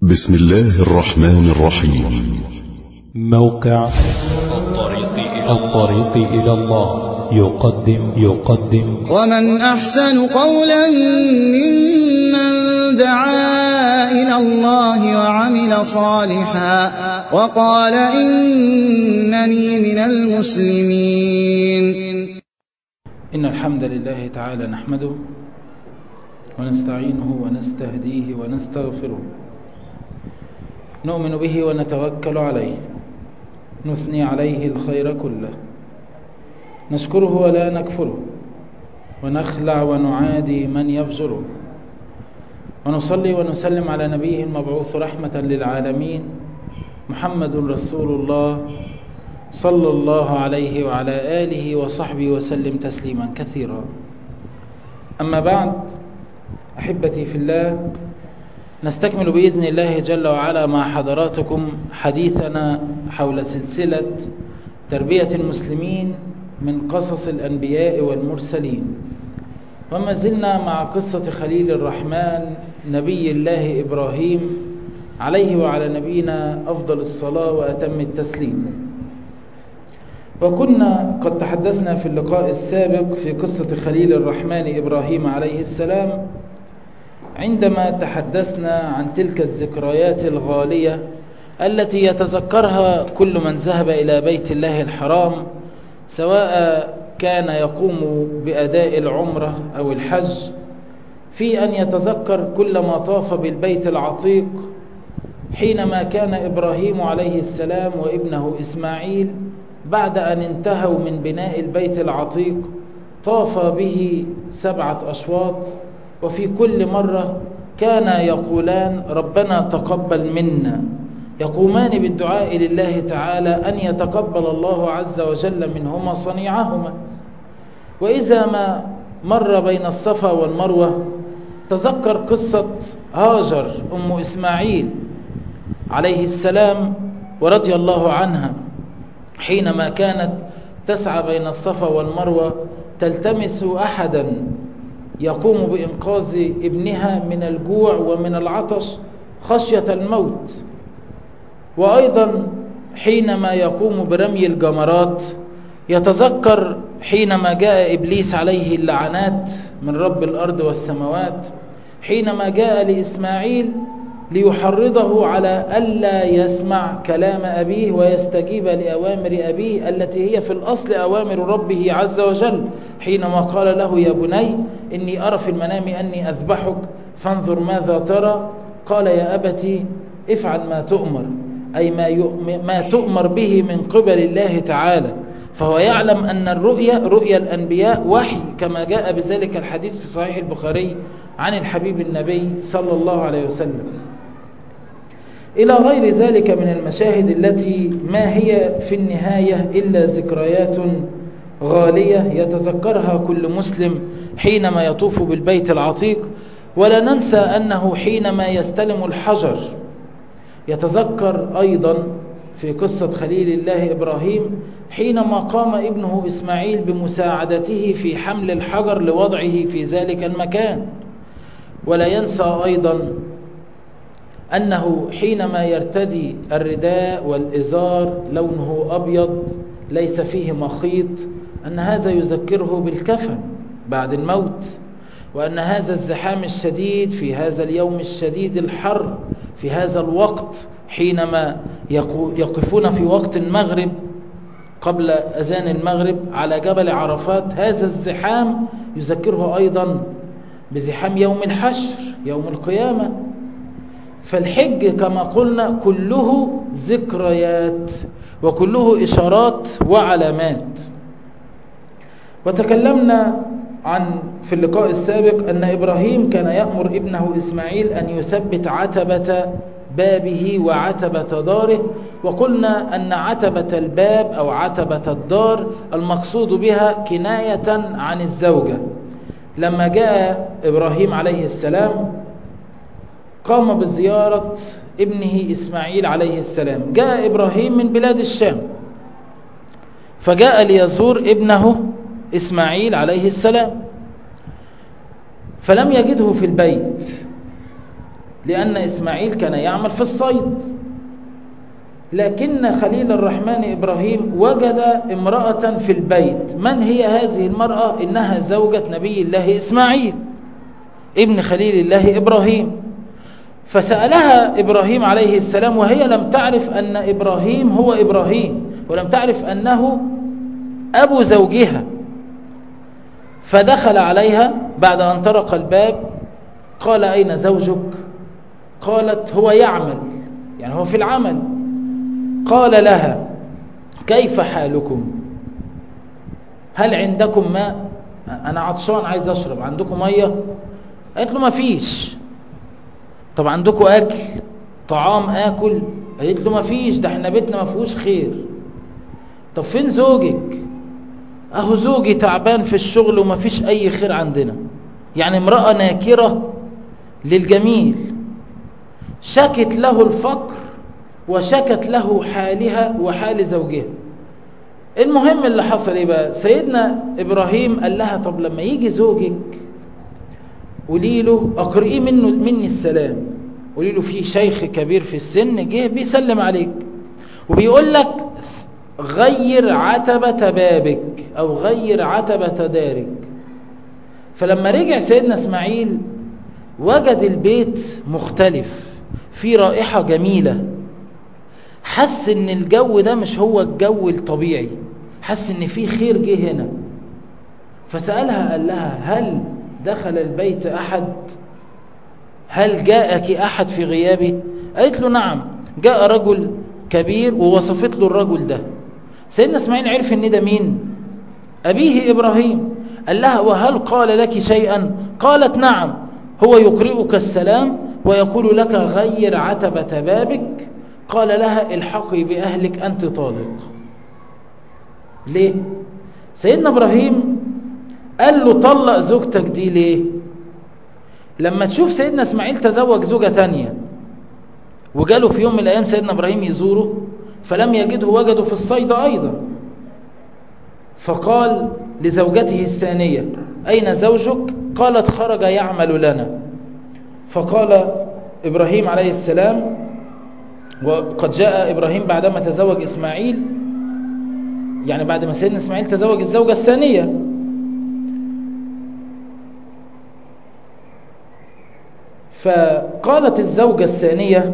بسم الله الرحمن الرحيم. موقع الطريق إلى الله يقدم ومن أحسن قولا ممن دعا إلى الله وعمل صالحا وقال إنني من المسلمين. إن الحمد لله تعالى نحمده ونستعينه ونستهديه ونستغفره، نؤمن به ونتوكل عليه، نثني عليه الخير كله، نشكره ولا نكفره، ونخلع ونعادي من يفجره، ونصلي ونسلم على نبيه المبعوث رحمة للعالمين محمد رسول الله صلى الله عليه وعلى آله وصحبه وسلم تسليما كثيرا. أما بعد، أحبتي في الله، نستكمل بإذن الله جل وعلا مع حضراتكم حديثنا حول سلسلة تربية المسلمين من قصص الأنبياء والمرسلين، وما زلنا مع قصة خليل الرحمن نبي الله إبراهيم عليه وعلى نبينا أفضل الصلاة وأتم التسليم. وكنا قد تحدثنا في اللقاء السابق في قصة خليل الرحمن إبراهيم عليه السلام عندما تحدثنا عن تلك الذكريات الغالية التي يتذكرها كل من ذهب إلى بيت الله الحرام، سواء كان يقوم بأداء العمرة أو الحج، في أن يتذكر كل ما طاف بالبيت العتيق حينما كان إبراهيم عليه السلام وابنه إسماعيل بعد أن انتهوا من بناء البيت العتيق طاف به 7 أشواط، وفي كل مرة كان يقولان ربنا تقبل منا، يقومان بالدعاء لله تعالى أن يتقبل الله عز وجل منهما صنيعهما. وإذا ما مر بين الصفا والمروة تذكر قصة هاجر أم إسماعيل عليه السلام ورضي الله عنها، حينما كانت تسعى بين الصفا والمروة تلتمس أحدا يقوم بإنقاذ ابنها من الجوع ومن العطش خشية الموت. وأيضا حينما يقوم برمي الجمرات يتذكر حينما جاء إبليس عليه اللعنات من رب الأرض والسماوات، حينما جاء لإسماعيل ليحرضه على ألا يسمع كلام أبيه ويستجيب لأوامر أبيه التي هي في الأصل أوامر ربه عز وجل، حينما قال له يا بني إني أرى في المنام أني أذبحك فانظر ماذا ترى، قال يا أبتي افعل ما تؤمر، أي ما تؤمر به من قبل الله تعالى. فهو يعلم أن رؤيا الأنبياء وحي، كما جاء بذلك الحديث في صحيح البخاري عن الحبيب النبي صلى الله عليه وسلم، إلى غير ذلك من المشاهد التي ما هي في النهاية إلا ذكريات غالية يتذكرها كل مسلم حينما يطوف بالبيت العتيق. ولا ننسى أنه حينما يستلم الحجر يتذكر أيضا في قصة خليل الله إبراهيم حينما قام ابنه إسماعيل بمساعدته في حمل الحجر لوضعه في ذلك المكان. ولا ينسى أيضا أنه حينما يرتدي الرداء والإزار لونه أبيض ليس فيه مخيط، أن هذا يذكره بالكفن بعد الموت، وأن هذا الزحام الشديد في هذا اليوم الشديد الحر في هذا الوقت حينما يقفون في وقت المغرب قبل أذان المغرب على جبل عرفات، هذا الزحام يذكره أيضا بزحام يوم الحشر يوم القيامة. فالحج كما قلنا كله ذكريات وكله إشارات وعلامات. وتكلمنا في اللقاء السابق أن إبراهيم كان يأمر ابنه إسماعيل أن يثبت عتبة بابه وعتبة داره، وقلنا أن عتبة الباب أو عتبة الدار المقصود بها كناية عن الزوجة. لما جاء إبراهيم عليه السلام قام بزيارة ابنه إسماعيل عليه السلام، جاء إبراهيم من بلاد الشام فجاء ليزور ابنه إسماعيل عليه السلام، فلم يجده في البيت لأن إسماعيل كان يعمل في الصيد. لكن خليل الرحمن إبراهيم وجد امرأة في البيت. من هي هذه المرأة؟ إنها زوجة نبي الله إسماعيل ابن خليل الله إبراهيم. فسألها إبراهيم عليه السلام وهي لم تعرف أن إبراهيم هو إبراهيم، ولم تعرف أنه أبو زوجها. فدخل عليها بعد أن طرق الباب، قال: أين زوجك؟ قالت: هو يعمل، يعني هو في العمل. قال لها: كيف حالكم؟ هل عندكم ماء؟ أنا عطشان عايز أشرب، عندكم مية؟ قالت له: ما فيش. طب عندكم أكل طعام آكل؟ قالت له: ما فيش، ده احنا بيتنا ما فيهوش خير. طب فين زوجك؟ أهو زوجي تعبان في الشغل وما فيش أي خير عندنا. يعني امرأة ناكرة للجميل، شكت له الفقر وشكت له حالها وحال زوجها. المهم اللي حصل ايه بقى؟ سيدنا إبراهيم قال لها: طب لما يجي زوجك قولي له أقرئيه مني السلام، قولي له في شيخ كبير في السن جه بيسلم عليك وبيقول لك غير عتبة بابك أو غير عتبة دارك. فلما رجع سيدنا إسماعيل وجد البيت مختلف، في رائحة جميلة، حس ان الجو ده مش هو الجو الطبيعي، حس ان في خير جه هنا. فسألها قال لها: هل دخل البيت أحد؟ هل جاءك أحد في غيابي؟ قالت له: نعم، جاء رجل كبير، ووصفت له الرجل ده. سيدنا إسماعيل عرف ان ده مين؟ أبيه إبراهيم. قال لها: وهل قال لك شيئا؟ قالت: نعم، هو يقرئك السلام ويقول لك غير عتبة بابك. قال لها: الحقي بأهلك أنت طالق. ليه؟ سيدنا إبراهيم قال له: طلق زوجتك دي ليه؟ لما تشوف سيدنا إسماعيل تزوج زوجة تانية وجاله في يوم من الأيام سيدنا إبراهيم يزوره فلم يجده، وجده في الصيد أيضا، فقال لزوجته الثانية: أين زوجك؟ قالت: خرج يعمل لنا. فقال إبراهيم عليه السلام، وقد جاء إبراهيم بعدما تزوج إسماعيل، يعني بعد ما سيدنا إسماعيل تزوج الزوجة الثانية، فقالت الزوجة الثانية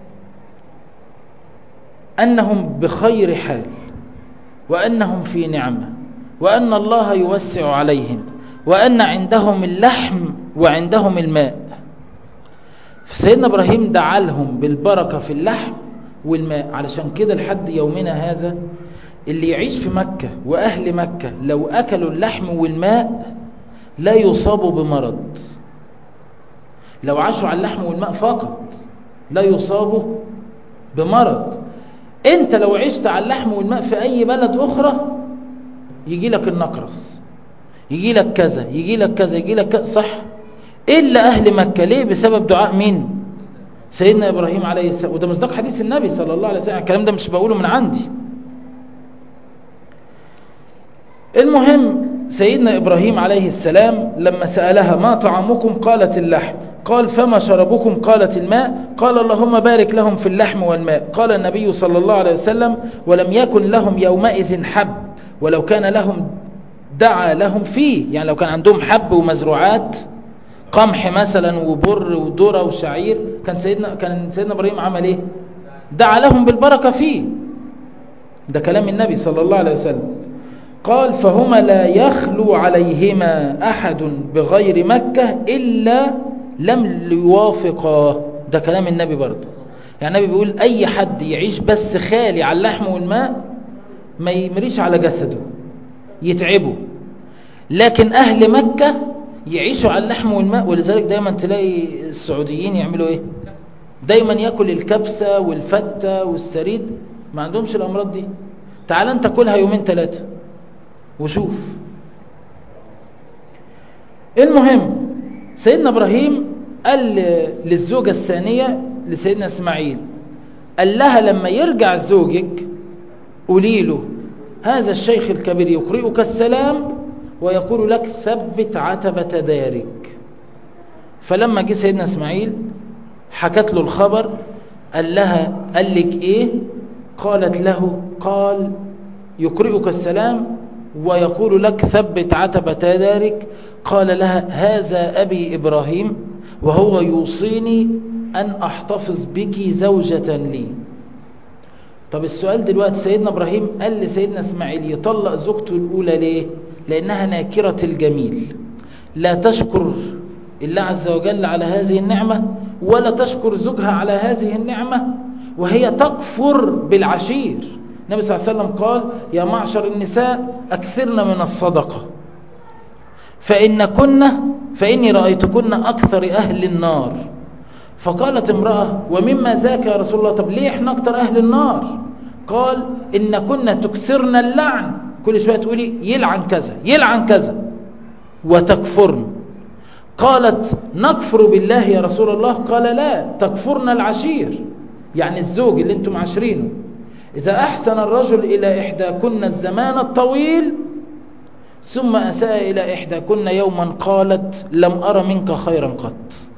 أنهم بخير حال وأنهم في نعمة وأن الله يوسع عليهم وأن عندهم اللحم وعندهم الماء. فسيدنا إبراهيم دعا لهم بالبركة في اللحم والماء. علشان كده لحد يومنا هذا اللي يعيش في مكة وأهل مكة لو أكلوا اللحم والماء لا يصابوا بمرض، لو عاشوا على اللحم والماء فقط لا يصابوا بمرض. انت لو عشت على اللحم والماء في اي بلد اخرى يجي لك النقرس، يجي لك كذا، يجي لك كذا، يجي لك كذا، صح؟ الا اهل مكة. ليه؟ بسبب دعاء مين؟ سيدنا ابراهيم عليه السلام. وده مصداق حديث النبي صلى الله عليه وسلم، الكلام ده مش بقوله من عندي. المهم سيدنا إبراهيم عليه السلام لما سألها: ما طعامكم؟ قالت: اللحم. قال: فما شربكم؟ قالت: الماء. قال: اللهم بارك لهم في اللحم والماء. قال النبي صلى الله عليه وسلم: ولم يكن لهم يومئذ حب، ولو كان لهم دعا لهم فيه. يعني لو كان عندهم حب ومزروعات قمح مثلا وبر وذرة وشعير كان سيدنا إبراهيم عمل ايه؟ دعا لهم بالبركة فيه. ده كلام النبي صلى الله عليه وسلم. قال: فهما لا يخلو عليهما أحد بغير مكة إلا لم يوافقا. ده كلام النبي برضه. يعني النبي بيقول أي حد يعيش بس خالي على اللحم والماء ما يمريش على جسده، يتعبه. لكن أهل مكة يعيشوا على اللحم والماء. ولذلك دايما تلاقي السعوديين يعملوا إيه؟ دايما يأكل الكبسة والفتة والسريد، ما عندهمش الأمراض دي. تعال أنت كلها يومين ثلاثة وشوف. المهم سيدنا إبراهيم قال للزوجة الثانية لسيدنا إسماعيل، قال لها: لما يرجع زوجك قولي له هذا الشيخ الكبير يقرئك السلام ويقول لك ثبت عتبة دارك. فلما جه سيدنا إسماعيل حكت له الخبر، قال لها قال لك ايه؟ قالت له قال يقرئك السلام ويقول لك ثبت عتبة دارك. قال لها هذا أبي إبراهيم وهو يوصيني أن أحتفظ بك زوجة لي. طب السؤال دلوقتي، سيدنا إبراهيم قال لسيدنا إسماعيل يطلق زوجته الأولى ليه؟ لأنها ناكرة الجميل، لا تشكر الله عز وجل على هذه النعمة ولا تشكر زوجها على هذه النعمة، وهي تكفر بالعشير. النبي صلى الله عليه وسلم قال يا معشر النساء أكثرن من الصدقة فإني رأيتكن أكثر أهل النار. فقالت امرأة ومما ذاك يا رسول الله؟ طب ليه احنا أكثر أهل النار؟ قال إن كنا تكسرن اللعن، كل شوية تقولي يلعن كذا يلعن كذا وتكفرن. قالت نكفر بالله يا رسول الله؟ قال لا، تكفرن العشير، يعني الزوج اللي انتم عاشرينه. إذا أحسن الرجل إلى إحداكن الزمان الطويل ثم أساء إلى إحداكن يوما قالت لم أرى منك خيرا قط،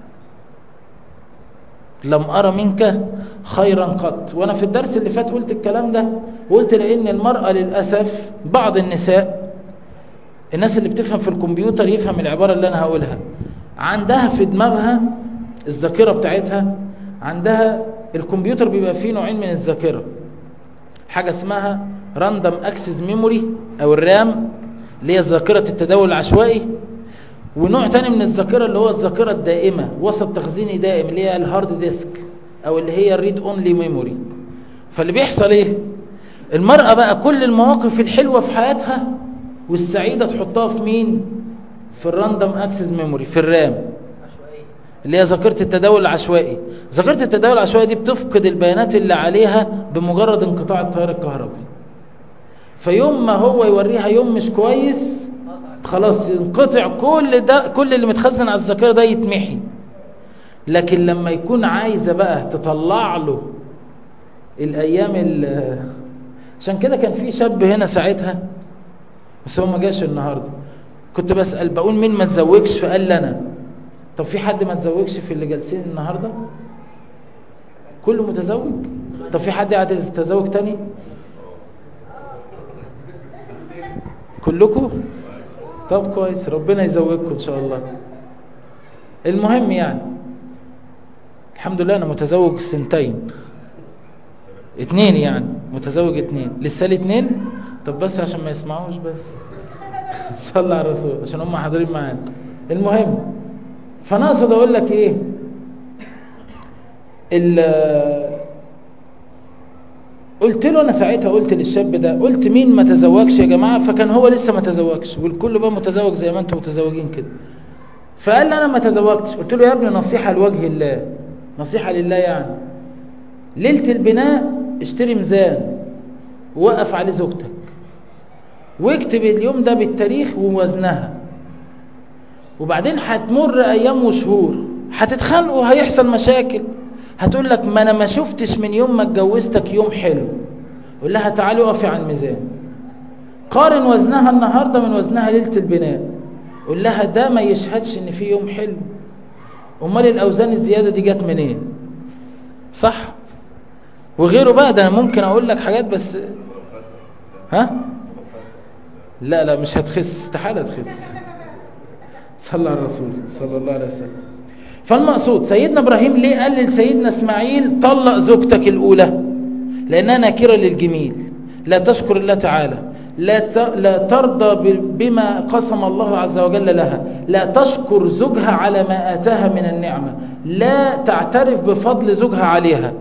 لم أرى منك خيرا قط. وأنا في الدرس اللي فات قلت الكلام ده، وقلت لأن المرأة للأسف بعض النساء، الناس اللي بتفهم في الكمبيوتر يفهم العبارة اللي أنا هقولها، عندها في دماغها الذاكرة بتاعتها، عندها الكمبيوتر بيبقى فيه نوعين من الذاكرة، حاجة اسمها راندوم اكسس ميموري أو الرام اللي هي ذاكرة التداول العشوائي، ونوع تاني من الذاكرة اللي هو الذاكرة الدائمة وسط تخزيني دائم اللي هي الهارد ديسك أو اللي هي الريد اونلي ميموري. فاللي بيحصل ايه؟ المرأة بقى كل المواقف الحلوة في حياتها والسعيدة تحطها في مين؟ في الراندوم اكسس ميموري، في الرام اللي هي ذاكرة التداول العشوائي. ذاكرة التداول العشوائي دي بتفقد البيانات اللي عليها بمجرد انقطاع التيار الكهربي. فيوم ما هو يوريها يوم مش كويس خلاص ينقطع كل ده، كل اللي متخزن على الذاكرة ده يتمحي. لكن لما يكون عايزة بقى تطلع له الأيام عشان كده كان في شاب هنا ساعتها بس هو ما جاش النهاردة، كنت بسأل بقول مين ما تزوجش؟ فقال لي أنا. طب في حد ما تزوجش في اللي جالسين النهاردة؟ كله متزوج؟ طب في حد قاعد يتزوج تاني؟ كلكم؟ طب كويس، ربنا يزوجكم إن شاء الله. المهم يعني الحمد لله أنا متزوج 2، 2 يعني متزوج 2، لسه لي 2. طب بس عشان ما يسمعوش بس صلى على الرسول عشان هم حاضرين معانا. المهم فانا اقصد اقول لك ايه، قلت له انا ساعتها، قلت للشاب ده، قلت مين ما تزوجش يا جماعه؟ فكان هو لسه ما تزوجش والكل بقى متزوج زي ما انتم متزوجين كده. فقال لي انا ما تزوجتش. قلت له يا ابني نصيحه لوجه الله، نصيحه لله يعني، ليله البناء اشتري ميزان ووقف عليه زوجتك واكتب اليوم ده بالتاريخ ووزنها، وبعدين هتمر ايام وشهور هتتخانقوا، هيحصل مشاكل، هتقول لك ما انا ما شفتش من يوم ما اتجوزتك يوم حلو. قول لها تعالي اقفي على الميزان، قارن وزنها النهارده من وزنها ليله البناء، قول لها ده ما يشهدش ان في يوم حلو. امال الاوزان الزياده دي جت منين؟ صح؟ وغيره بقى، ده ممكن اقول لك حاجات بس ها لا مش هتخس، استحاله تخس. صلى على الرسول صلى الله عليه وسلم. فالمقصود سيدنا ابراهيم ليه قال لسيدنا اسماعيل طلق زوجتك الاولى؟ لانها ناكره للجميل، لا تشكر الله تعالى، لا ترضى بما قسم الله عز وجل لها، لا تشكر زوجها على ما آتاها من النعمة، لا تعترف بفضل زوجها عليها.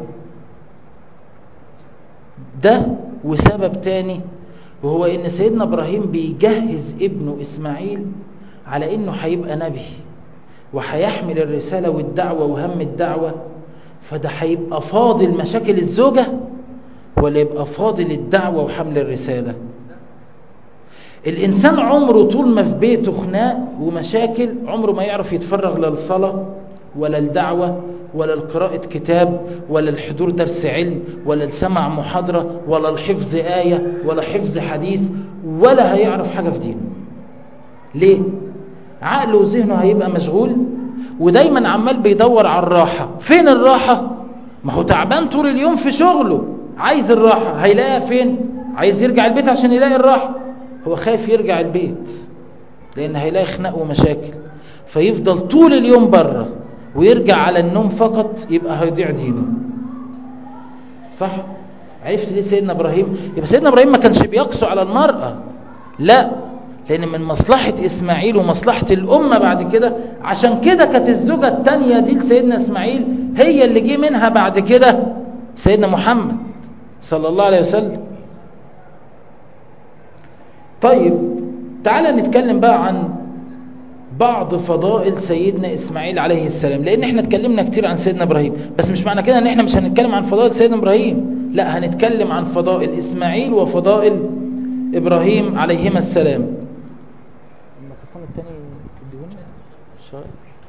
ده وسبب تاني، وهو ان سيدنا ابراهيم بيجهز ابنه اسماعيل على انه هيبقى نبي وهيحمل الرسالة والدعوة وهم الدعوة. فده هيبقى فاضل مشاكل الزوجة ولا يبقى فاضل الدعوة وحمل الرسالة؟ الإنسان عمره طول ما في بيته خناق ومشاكل عمره ما يعرف يتفرغ للصلاة ولا الدعوة ولا القراءة كتاب ولا الحضور درس علم ولا السمع محاضرة ولا الحفظ آية ولا حفظ حديث، ولا هيعرف حاجة في دينه. ليه؟ عقله وذهنه هيبقى مشغول ودايما عمال بيدور على الراحة. فين الراحة؟ ما هو تعبان طول اليوم في شغله، عايز الراحة، هيلاقيها فين؟ عايز يرجع البيت عشان يلاقي الراحة. هو خايف يرجع البيت لأن هيلاقي خناق ومشاكل، فيفضل طول اليوم بره ويرجع على النوم فقط، يبقى هيضيع دينه. صح؟ عرفت ليه سيدنا إبراهيم؟ يبقى سيدنا إبراهيم ما كانش بيقسو على المرأة، لا، لأن من مصلحة إسماعيل ومصلحة الأمة بعد كده. عشان كده كانت الزوجة التانية دي لسيدنا إسماعيل هي اللي جه منها بعد كده سيدنا محمد صلى الله عليه وسلم. طيب تعالى نتكلم بقى عن بعض فضائل سيدنا إسماعيل عليه السلام، لأن احنا اتكلمنا كتير عن سيدنا إبراهيم، بس مش معنى كده ان احنا مش هنتكلم عن فضائل سيدنا إبراهيم، لا، هنتكلم عن فضائل إسماعيل وفضائل إبراهيم عليهما السلام. الميكروفون الثاني تديهوني شغال.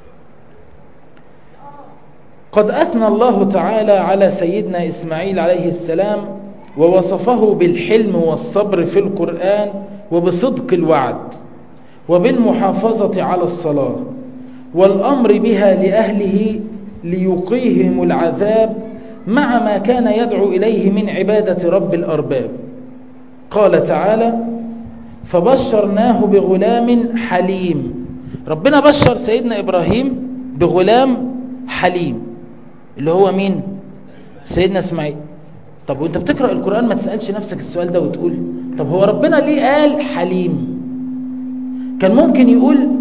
قد أثنى الله تعالى على سيدنا إسماعيل عليه السلام ووصفه بالحلم والصبر في القرآن، وبصدق الوعد، وبالمحافظة على الصلاة، والأمر بها لأهله ليقيهم العذاب، مع ما كان يدعو إليه من عبادة رب الأرباب. قال تعالى: فبشرناه بغلام حليم. ربنا بشر سيدنا إبراهيم بغلام حليم، اللي هو مين؟ سيدنا إسماعيل. طب وانت بتقرأ القرآن ما تسألش نفسك السؤال ده وتقول طب هو ربنا ليه قال حليم؟ كان ممكن يقول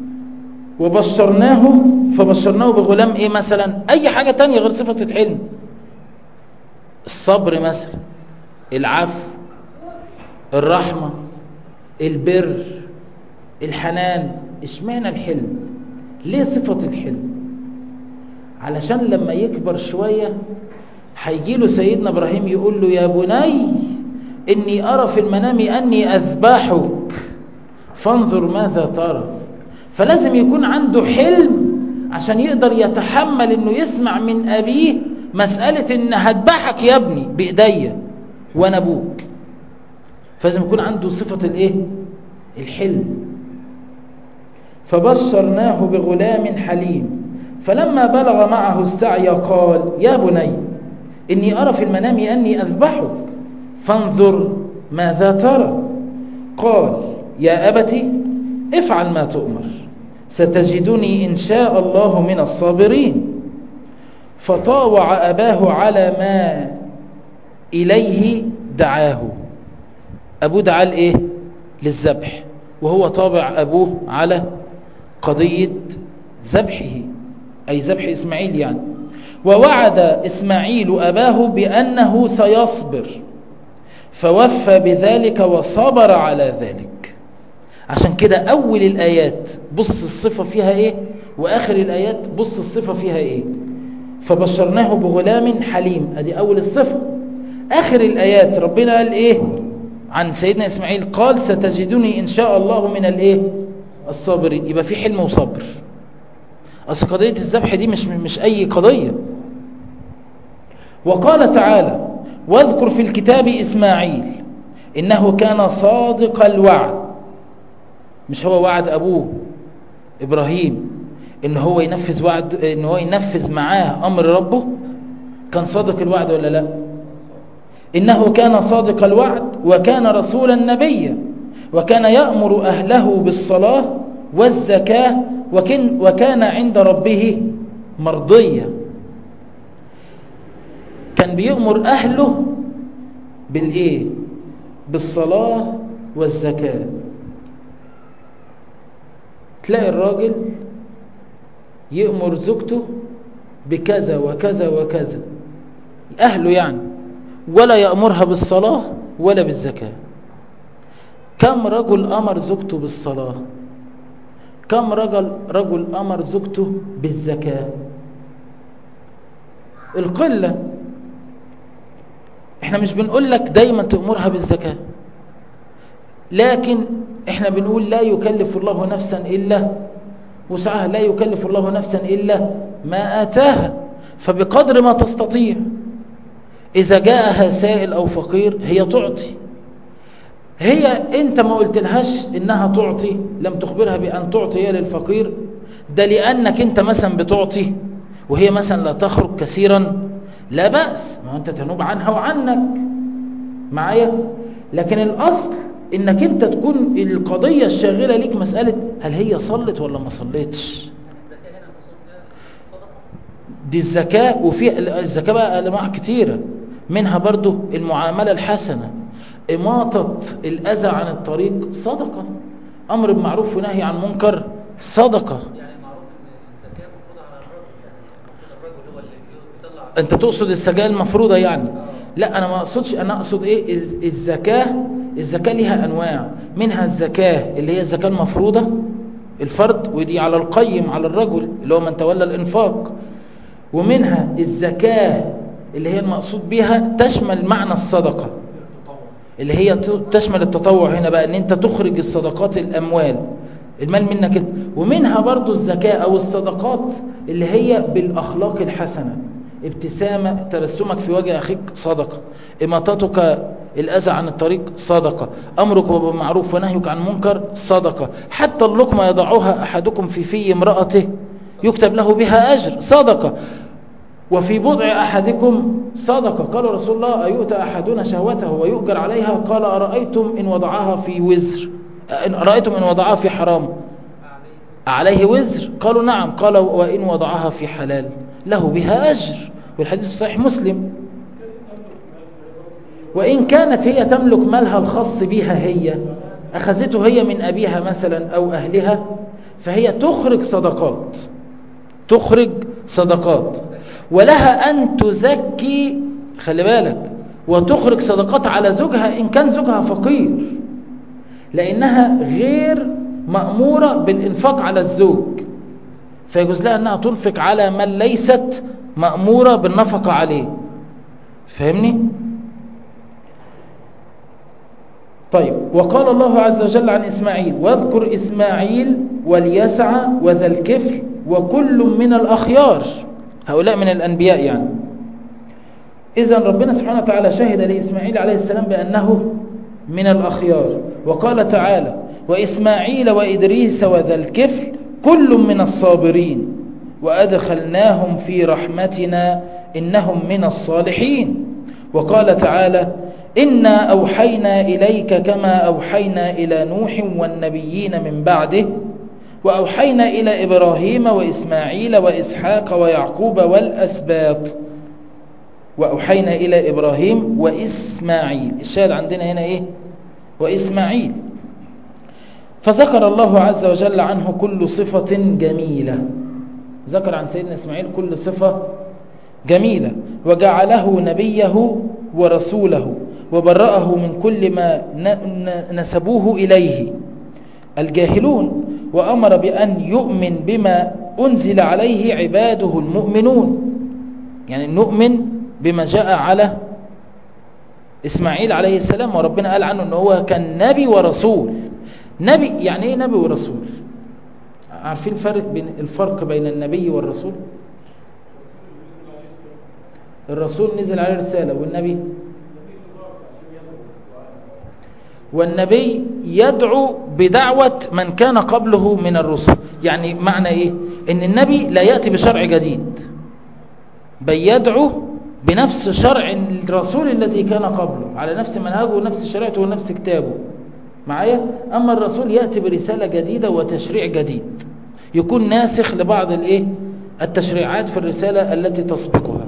فبشرناه بغلام ايه مثلا، اي حاجة تانية غير صفة الحلم، الصبر مثلا، العفو، الرحمة، البر، الحنان. اشمعنى الحلم؟ ليه صفة الحلم؟ علشان لما يكبر شوية هيجيله سيدنا إبراهيم يقول له: يا بني إني أرى في المنام أني أذبحك فانظر ماذا ترى. فلازم يكون عنده حلم عشان يقدر يتحمل إنه يسمع من أبيه مسألة إن هذبحك يا ابني بإيديا وأنا أبوك. فلازم يكون عنده صفة الإيه؟ الحلم. فبشرناه بغلام حليم فلما بلغ معه السعي قال: يا بني إني أرى في المنام أني أذبحك فانظر ماذا ترى. قال: يا أبت افعل ما تؤمر ستجدني إن شاء الله من الصابرين. فطاوع أباه على ما إليه دعاه. أبوه دعاه لإيه؟ للذبح، وهو طابع أبوه على قضية ذبحه، أي ذبح إسماعيل يعني. ووعد إسماعيل أباه بأنه سيصبر فوفى بذلك وصبر على ذلك. عشان كده أول الآيات بص الصفة فيها إيه، وآخر الآيات بص الصفة فيها إيه. فبشرناه بغلام حليم، أدي أول الصفة. آخر الآيات ربنا قال إيه عن سيدنا إسماعيل؟ قال: ستجدني إن شاء الله من الإيه؟ الصابرين. يبقى في حلم وصبر. أصل قضية الذبح دي مش أي قضية. وقال تعالى: واذكر في الكتاب إسماعيل إنه كان صادق الوعد. مش هو وعد أبوه إبراهيم إن هو ينفذ وعد، إن هو ينفذ معاه أمر ربه؟ كان صادق الوعد ولا لا؟ إنه كان صادق الوعد وكان رسولا نبيا وكان يأمر أهله بالصلاة والزكاة وكان عند ربه مرضيا. كان بيأمر أهله بالإيه؟ بالصلاة والزكاة. تلاقي الراجل يأمر زوجته بكذا وكذا وكذا، أهله يعني، ولا يأمرها بالصلاة ولا بالزكاة. كم رجل أمر زوجته بالصلاة؟ كم رجل أمر زوجته بالزكاة؟ القلة. احنا مش بنقول لك دايما تأمرها بالزكاة، لكن احنا بنقول لا يكلف الله نفسا إلا وسعها، لا يكلف الله نفسا إلا ما آتاها، فبقدر ما تستطيع. إذا جاءها سائل أو فقير هي تعطي. هي انت ما قلت لهاش انها تعطي، لم تخبرها بأن تعطي للفقير، ده لأنك أنت مثلا بتعطي وهي مثلا لا تخرج كثيرا، لا بأس، ما أنت تنوب عنها وعنك معايا. لكن الأصل إنك أنت تكون القضية الشاغلة ليك مسألة هل هي صلت ولا ما صلتش. دي الزكاة، وفي الزكاة بقى أنواع كتيرة، منها برضو المعاملة الحسنة، إماطة الأذى عن الطريق صدقة، أمر بمعروف ونهي عن منكر صدقة. يعني المعروف ان الزكاه مفروضه على الرجل، يعني المفروض الرجل هو اللي بيطلع. أنت تقصد الزكاة المفروضة يعني؟ لا، أنا ما أقصدش، أنا أقصد إيه؟ الزكاة لها أنواع، منها الزكاة اللي هي الزكاة المفروضة الفرد، ودي على القيم على الرجل اللي هو من تولى الإنفاق، ومنها الزكاة اللي هي المقصود بها تشمل معنى الصدقة، اللي هي تشمل التطوع هنا بقى، ان انت تخرج الصدقات الاموال المال منك انت. ومنها برضو الزكاة او الصدقات اللي هي بالاخلاق الحسنة، ابتسامة، تبسمك في وجه اخيك صدقة، اماطتك الاذى عن الطريق صدقة، امرك بالمعروف ونهيك عن منكر صدقة، حتى اللقمة يضعها احدكم في امرأته يكتب له بها اجر صدقة، وفي بضع أحدكم صدقة. قال رسول الله أيؤتى أحدنا شهوته ويؤجر عليها؟ قال أرأيتم إن وضعها في وزر، إن أرأيتم إن وضعها في حرام عليه وزر؟ قالوا نعم. قال وإن وضعها في حلال له بها أجر، والحديث صحيح مسلم. وإن كانت هي تملك مالها الخاص بها، هي أخذته هي من أبيها مثلا أو أهلها، فهي تخرج صدقات، ولها أن تزكي، خلي بالك، وتخرج صدقات على زوجها إن كان زوجها فقير، لأنها غير مأمورة بالإنفاق على الزوج، فيجوز لها أنها تنفق على من ليست مأمورة بالنفقة عليه. فهمني؟ طيب، وقال الله عز وجل عن إسماعيل واذكر إسماعيل واليسع وذا الكفل وكل من الأخيار، هؤلاء من الأنبياء يعني. إذن ربنا سبحانه وتعالى شهد لإسماعيل عليه السلام بأنه من الأخيار، وقال تعالى وإسماعيل وإدريس وذا الكفل كل من الصابرين وأدخلناهم في رحمتنا إنهم من الصالحين. وقال تعالى إنا أوحينا إليك كما أوحينا إلى نوح والنبيين من بعده وأوحينا إلى إبراهيم وإسماعيل وإسحاق ويعقوب والأسباط. وأوحينا إلى إبراهيم وإسماعيل، الشاهد عندنا هنا إيه؟ وإسماعيل. فذكر الله عز وجل عنه كل صفة جميلة، ذكر عن سيدنا إسماعيل كل صفة جميلة، وجعله نبيه ورسوله وبرأه من كل ما نسبوه إليه الجاهلون، وأمر بأن يؤمن بما أنزل عليه عباده المؤمنون، يعني نؤمن بما جاء على إسماعيل عليه السلام. وربنا قال عنه أنه هو كان نبي ورسول. نبي يعني إيه نبي ورسول؟ عارفين الفرق بين النبي والرسول؟ الرسول نزل عليه رسالة، والنبي يدعو بدعوة من كان قبله من الرسل. يعني معنى إيه؟ إن النبي لا يأتي بشرع جديد، بل يدعو بنفس شرع الرسول الذي كان قبله، على نفس منهجه ونفس شريعته ونفس كتابه معايا. أما الرسول يأتي برسالة جديدة وتشريع جديد، يكون ناسخ لبعض التشريعات في الرسالة التي تسبقها.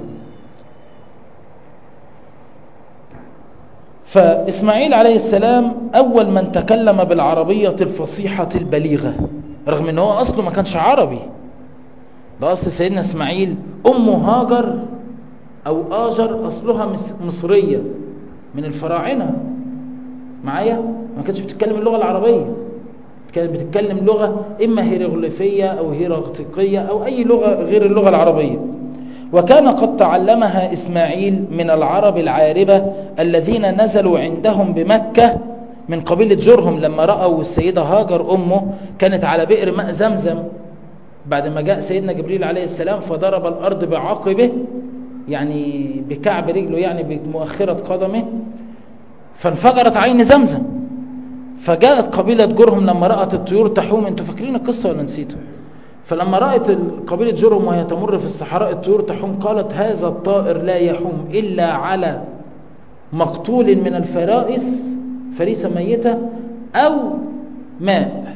فإسماعيل عليه السلام أول من تكلم بالعربية الفصيحة البليغة، رغم أنه أصله ما كانش عربي. ده أصل سيدنا إسماعيل أمه هاجر أو آجر أصلها مصرية من الفراعنة معايا، ما كانتش بتتكلم اللغة العربية، كانت بتتكلم لغة إما هيروغليفية أو هيراغتيقية أو أي لغة غير اللغة العربية. وكان قد تعلمها إسماعيل من العرب العاربة الذين نزلوا عندهم بمكة من قبيلة جرهم، لما رأوا السيدة هاجر أمه كانت على بئر ماء زمزم بعد ما جاء سيدنا جبريل عليه السلام فضرب الأرض بعقبه، يعني بكعب رجله، يعني بمؤخرة قدمه، فانفجرت عين زمزم. فجاءت قبيلة جرهم لما رأت الطيور تحوم، انتوا فاكرين القصة ولا نسيتوا؟ فلما رأت قبيلة جرهم وهي تمر في الصحراء الطيور تحوم، قالت هذا الطائر لا يحوم إلا على مقتول من الفرائس، فريسة ميتة أو ماء،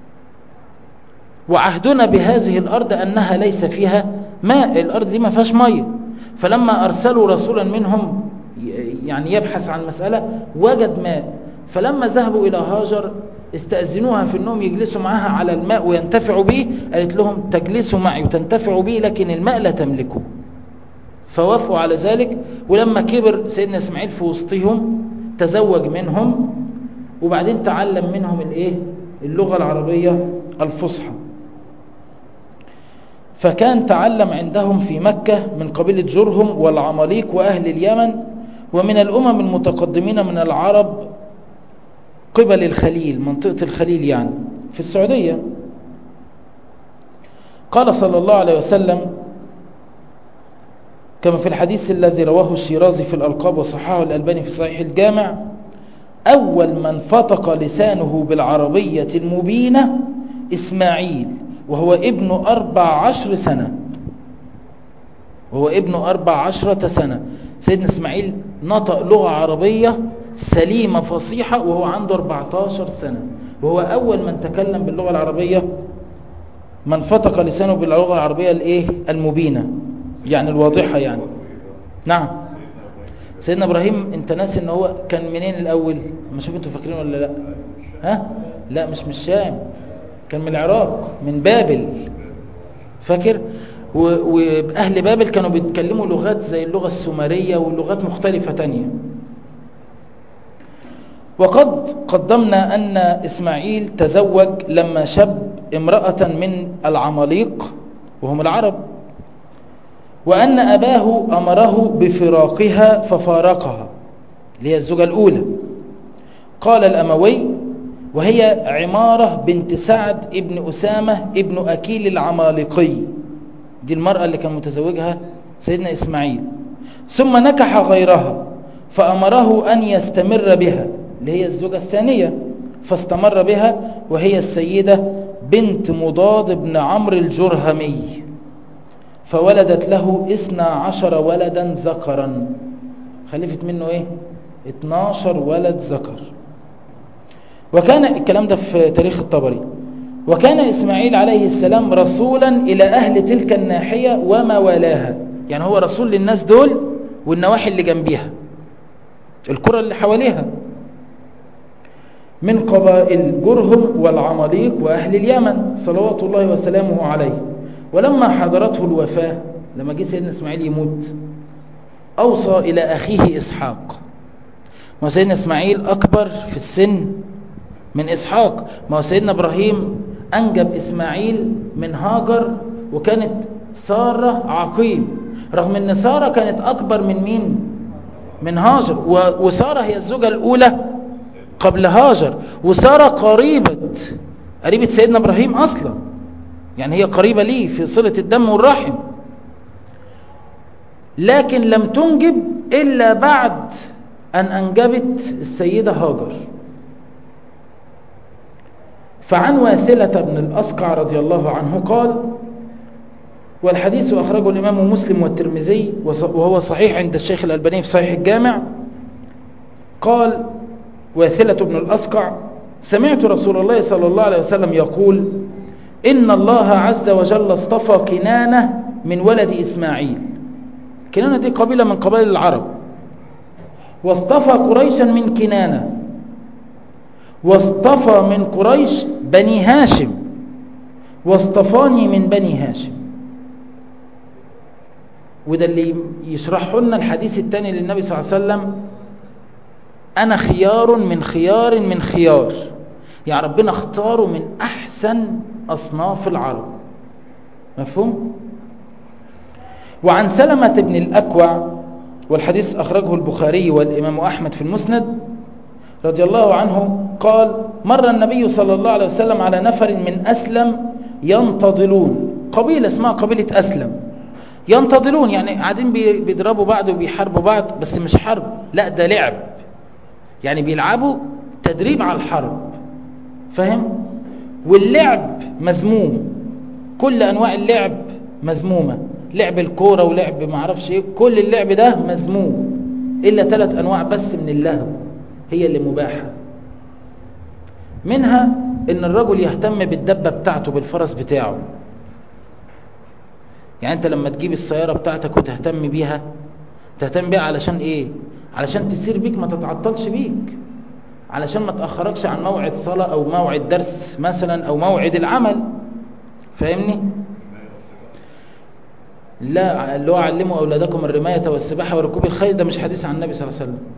وعهدنا بهذه الأرض أنها ليس فيها ماء، الأرض دي ما فيهاش مية. فلما أرسلوا رسولا منهم يعني يبحث عن مسألة وجد ماء، فلما ذهبوا إلى هاجر استأذنوها في أنهم يجلسوا معها على الماء وينتفعوا به، قالت لهم تجلسوا معي وتنتفعوا به لكن الماء لا تملكه. فوافقوا على ذلك. ولما كبر سيدنا إسماعيل في وسطهم تزوج منهم، وبعدين تعلم منهم اللغة العربية الفصحى. فكان تعلم عندهم في مكة من قبيلة جرهم والعماليق وأهل اليمن ومن الأمم المتقدمين من العرب قبل الخليل، منطقة الخليل يعني في السعودية. قال صلى الله عليه وسلم كما في الحديث الذي رواه الشيرازي في الألقاب وصححه الألباني في صحيح الجامع: أول من فتق لسانه بالعربية المبينة إسماعيل وهو ابن 14 سنة، وهو ابن 14 سنة. سيدنا إسماعيل نطق لغة عربية سليمة فصيحة وهو عنده 14 سنة، وهو أول من تكلم باللغة العربية، من فتق لسانه باللغة العربية المبينة يعني الواضحة يعني. نعم. سيدنا إبراهيم انت ناسي ان هو كان منين الأول؟ ما شوف انتوا فاكرين ولا لا؟ ها؟ لا مش من الشام، كان من العراق، من بابل، فاكر؟ وأهل بابل كانوا بيتكلموا لغات زي اللغة السومرية ولغات مختلفة تانية. وقد قدمنا أن إسماعيل تزوج لما شب امرأة من العماليق وهم العرب، وأن أباه أمره بفراقها ففارقها، اللي هي الزوجة الأولى. قال الأموي: وهي عمارة بنت سعد ابن أسامة ابن أكيل العمالقي، دي المرأة اللي كان متزوجها سيدنا إسماعيل. ثم نكح غيرها فأمره أن يستمر بها، اللي هي الزوجة الثانية، فاستمر بها، وهي السيدة بنت مضاد بن عمرو الجرهمي، فولدت له 12 ولدا ذكرا، خلفت منه 12 ولد ذكر. وكان الكلام ده في تاريخ الطبري. وكان إسماعيل عليه السلام رسولا إلى أهل تلك الناحية وما والاها، يعني هو رسول للناس دول والنواحي اللي جنبيها، القرى اللي حواليها، من قبائل جرهم والعماليق وأهل اليمن صلوات الله وسلامه عليه. ولما حضرته الوفاة، لما جه سيدنا إسماعيل يموت، أوصى إلى أخيه إسحاق. ما سيدنا إسماعيل أكبر في السن من إسحاق، ما سيدنا إبراهيم أنجب إسماعيل من هاجر، وكانت سارة عقيم، رغم أن سارة كانت أكبر من مين؟ من هاجر، وسارة هي الزوجة الأولى قبل هاجر، وسارة قريبة سيدنا إبراهيم أصلا، يعني هي قريبة ليه في صلة الدم والرحم، لكن لم تنجب إلا بعد أن أنجبت السيدة هاجر. فعن واثلة بن الأسقع رضي الله عنه قال، والحديث أخرجه الإمام مسلم والترمذي وهو صحيح عند الشيخ الألباني في صحيح الجامع، قال واثلة بن الأسقع: سمعت رسول الله صلى الله عليه وسلم يقول: إن الله عز وجل اصطفى كنانة من ولد إسماعيل. كنانة دي قبيلة من قبائل العرب، واصطفى قريشا من كنانة، واصطفى من قريش بني هاشم، واصطفاني من بني هاشم. وده اللي يشرحه لنا الحديث الثاني للنبي صلى الله عليه وسلم: أنا خيار من خيار من خيار، يعني ربنا اختاره من أحسن أصناف العرب. مفهوم؟ وعن سلمة بن الأكوع، والحديث أخرجه البخاري والإمام أحمد في المسند، رضي الله عنه قال: مر النبي صلى الله عليه وسلم على نفر من أسلم ينتظلون، قبيلة اسمها قبيلة أسلم، ينتظلون يعني قاعدين بيضربوا بعض وبيحاربوا بعض، بس مش حرب، لا ده لعب، يعني بيلعبوا تدريب على الحرب، فاهم؟ واللعب مذموم، كل أنواع اللعب مذمومة، لعب الكورة ولعب معرفش ايه، كل اللعب ده مذموم إلا 3 أنواع بس من اللهو هي اللي مباحة. منها إن الرجل يهتم بالدبة بتاعته، بالفرس بتاعه. يعني أنت لما تجيب السيارة بتاعتك وتهتم بيها، تهتم بيها علشان ايه؟ علشان تسير بيك، ما تتعطلش بيك، علشان ما تأخركش عن موعد صلاة أو موعد درس مثلا أو موعد العمل. فاهمني؟ لا، اللي هو علموا أولادكم الرماية والسباحة وركوب الخيل، ده مش حديث عن النبي صلى الله عليه وسلم.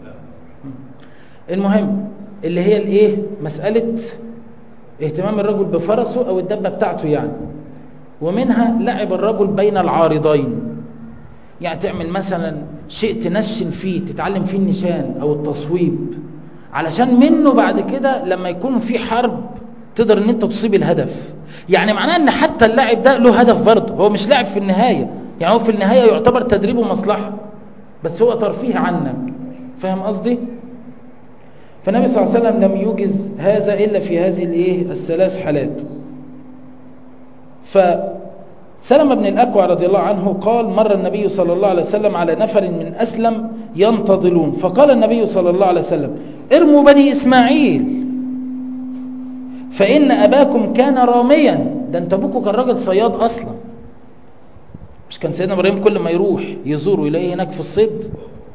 المهم اللي هي الايه، مسألة اهتمام الرجل بفرسه أو الدبة بتاعته يعني. ومنها لعب الرجل بين العارضين، يعني تعمل مثلا شيء تنشن فيه، تتعلم فيه النشان أو التصويب، علشان منه بعد كده لما يكون في حرب تقدر ان انت تصيب الهدف. يعني معناه ان حتى اللاعب ده له هدف برضه، هو مش لاعب في النهاية، يعني هو في النهاية يعتبر تدريب ومصلحة، بس هو ترفيه عنك. فاهم قصدي؟ فالنبي صلى الله عليه وسلم لم يوجز هذا إلا في هذه الايه ال3 حالات. فسلم بن الأكوع رضي الله عنه قال: مر النبي صلى الله عليه وسلم على نفر من أسلم ينتظلون، فقال النبي صلى الله عليه وسلم: ارموا بني إسماعيل فإن أباكم كان راميا. ده انت ابوكم كان راجل صياد أصلا، مش كان سيدنا إبراهيم كل ما يروح يزور ويلاقيه هناك في الصيد؟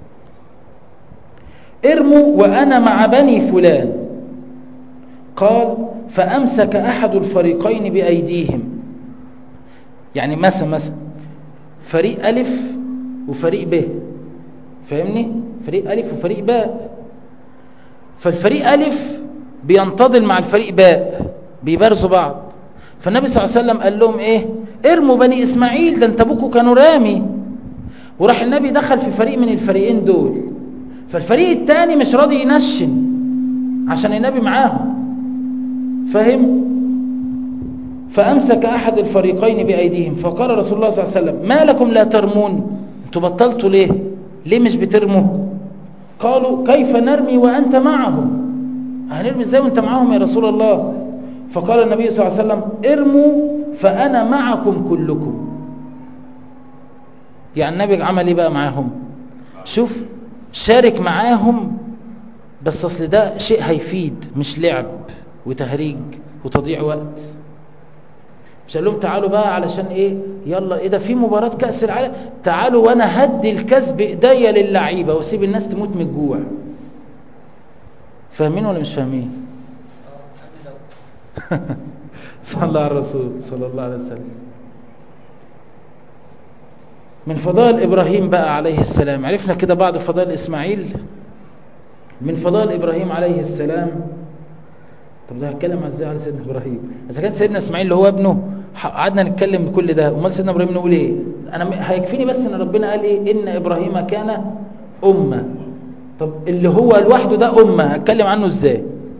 ارموا وأنا مع بني فلان. قال: فأمسك أحد الفريقين بأيديهم. يعني مثلا فريق ألف وفريق ب، فاهمني؟ فريق ألف وفريق باء، فالفريق ألف بينتظل مع الفريق باء، بيبارزوا بعض. فالنبي صلى الله عليه وسلم قال لهم ايه؟ ارموا بني إسماعيل، ده انت ابوكوا كانوا رامي. وراح النبي دخل في فريق من الفريقين دول، فالفريق الثاني مش راضي ينشن عشان النبي معاهم، فاهم؟ فأمسك أحد الفريقين بأيديهم، فقال رسول الله صلى الله عليه وسلم: ما لكم لا ترمون؟ انتوا بطلتوا ليه؟ ليه مش بترموا؟ قالوا: كيف نرمي وأنت معهم؟ هنرمي ازاي وانت معاهم يا رسول الله؟ فقال النبي صلى الله عليه وسلم: ارموا فأنا معكم كلكم. يعني النبي عمل ايه بقى معاهم؟ شوف، شارك معاهم، بس اصل ده شيء هيفيد، مش لعب وتهريج وتضييع وقت. مش قال لهم تعالوا بقى علشان ايه؟ يلا ايه ده، في مباراة كأس العالم، تعالوا وانا هدي الكاس بايديا للعيبة واسيب الناس تموت من الجوع. فاهمين ولا مش فاهمين؟ صلى الله على الرسول صلى الله عليه وسلم. من فضائل إبراهيم بقى عليه السلام، عرفنا كده بعض فضائل إسماعيل. من فضائل إبراهيم عليه السلام، طب ده هتكلم ازاي على سيدنا إبراهيم؟ إذا كان سيدنا إسماعيل اللي هو ابنه قعدنا نتكلم بكل ده، امال سيدنا إبراهيم نقول إيه؟ أنا هيكفيني بس إن ربنا قال إيه؟ إن إبراهيم كان أمة. طب اللي هو لوحده ده أمة، هتكلم عنه إزاي؟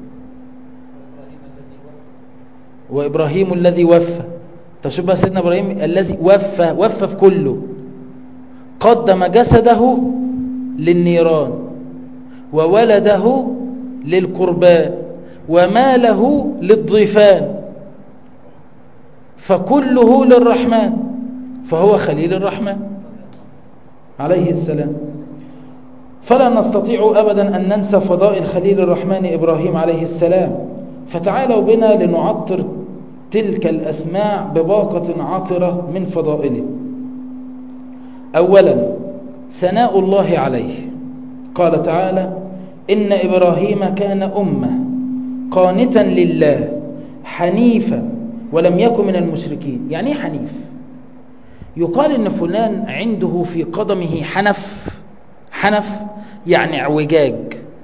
وإبراهيم الذي وفى. طب شوف بقى سيدنا إبراهيم الذي وفى في كله، قدم جسده للنيران وولده للقربان وماله للضيفان، فكله للرحمن، فهو خليل الرحمن عليه السلام. فلا نستطيع أبدا أن ننسى فضائل خليل الرحمن إبراهيم عليه السلام. فتعالوا بنا لنعطر تلك الأسماع بباقة عطرة من فضائله. أولا، ثناء الله عليه. قال تعالى: إن إبراهيم كان أمة قانتا لله حنيفا ولم يكن من المشركين. يعني ايه حنيف؟ يقال إن فلان عنده في قدمه حنف يعني اعوجاج.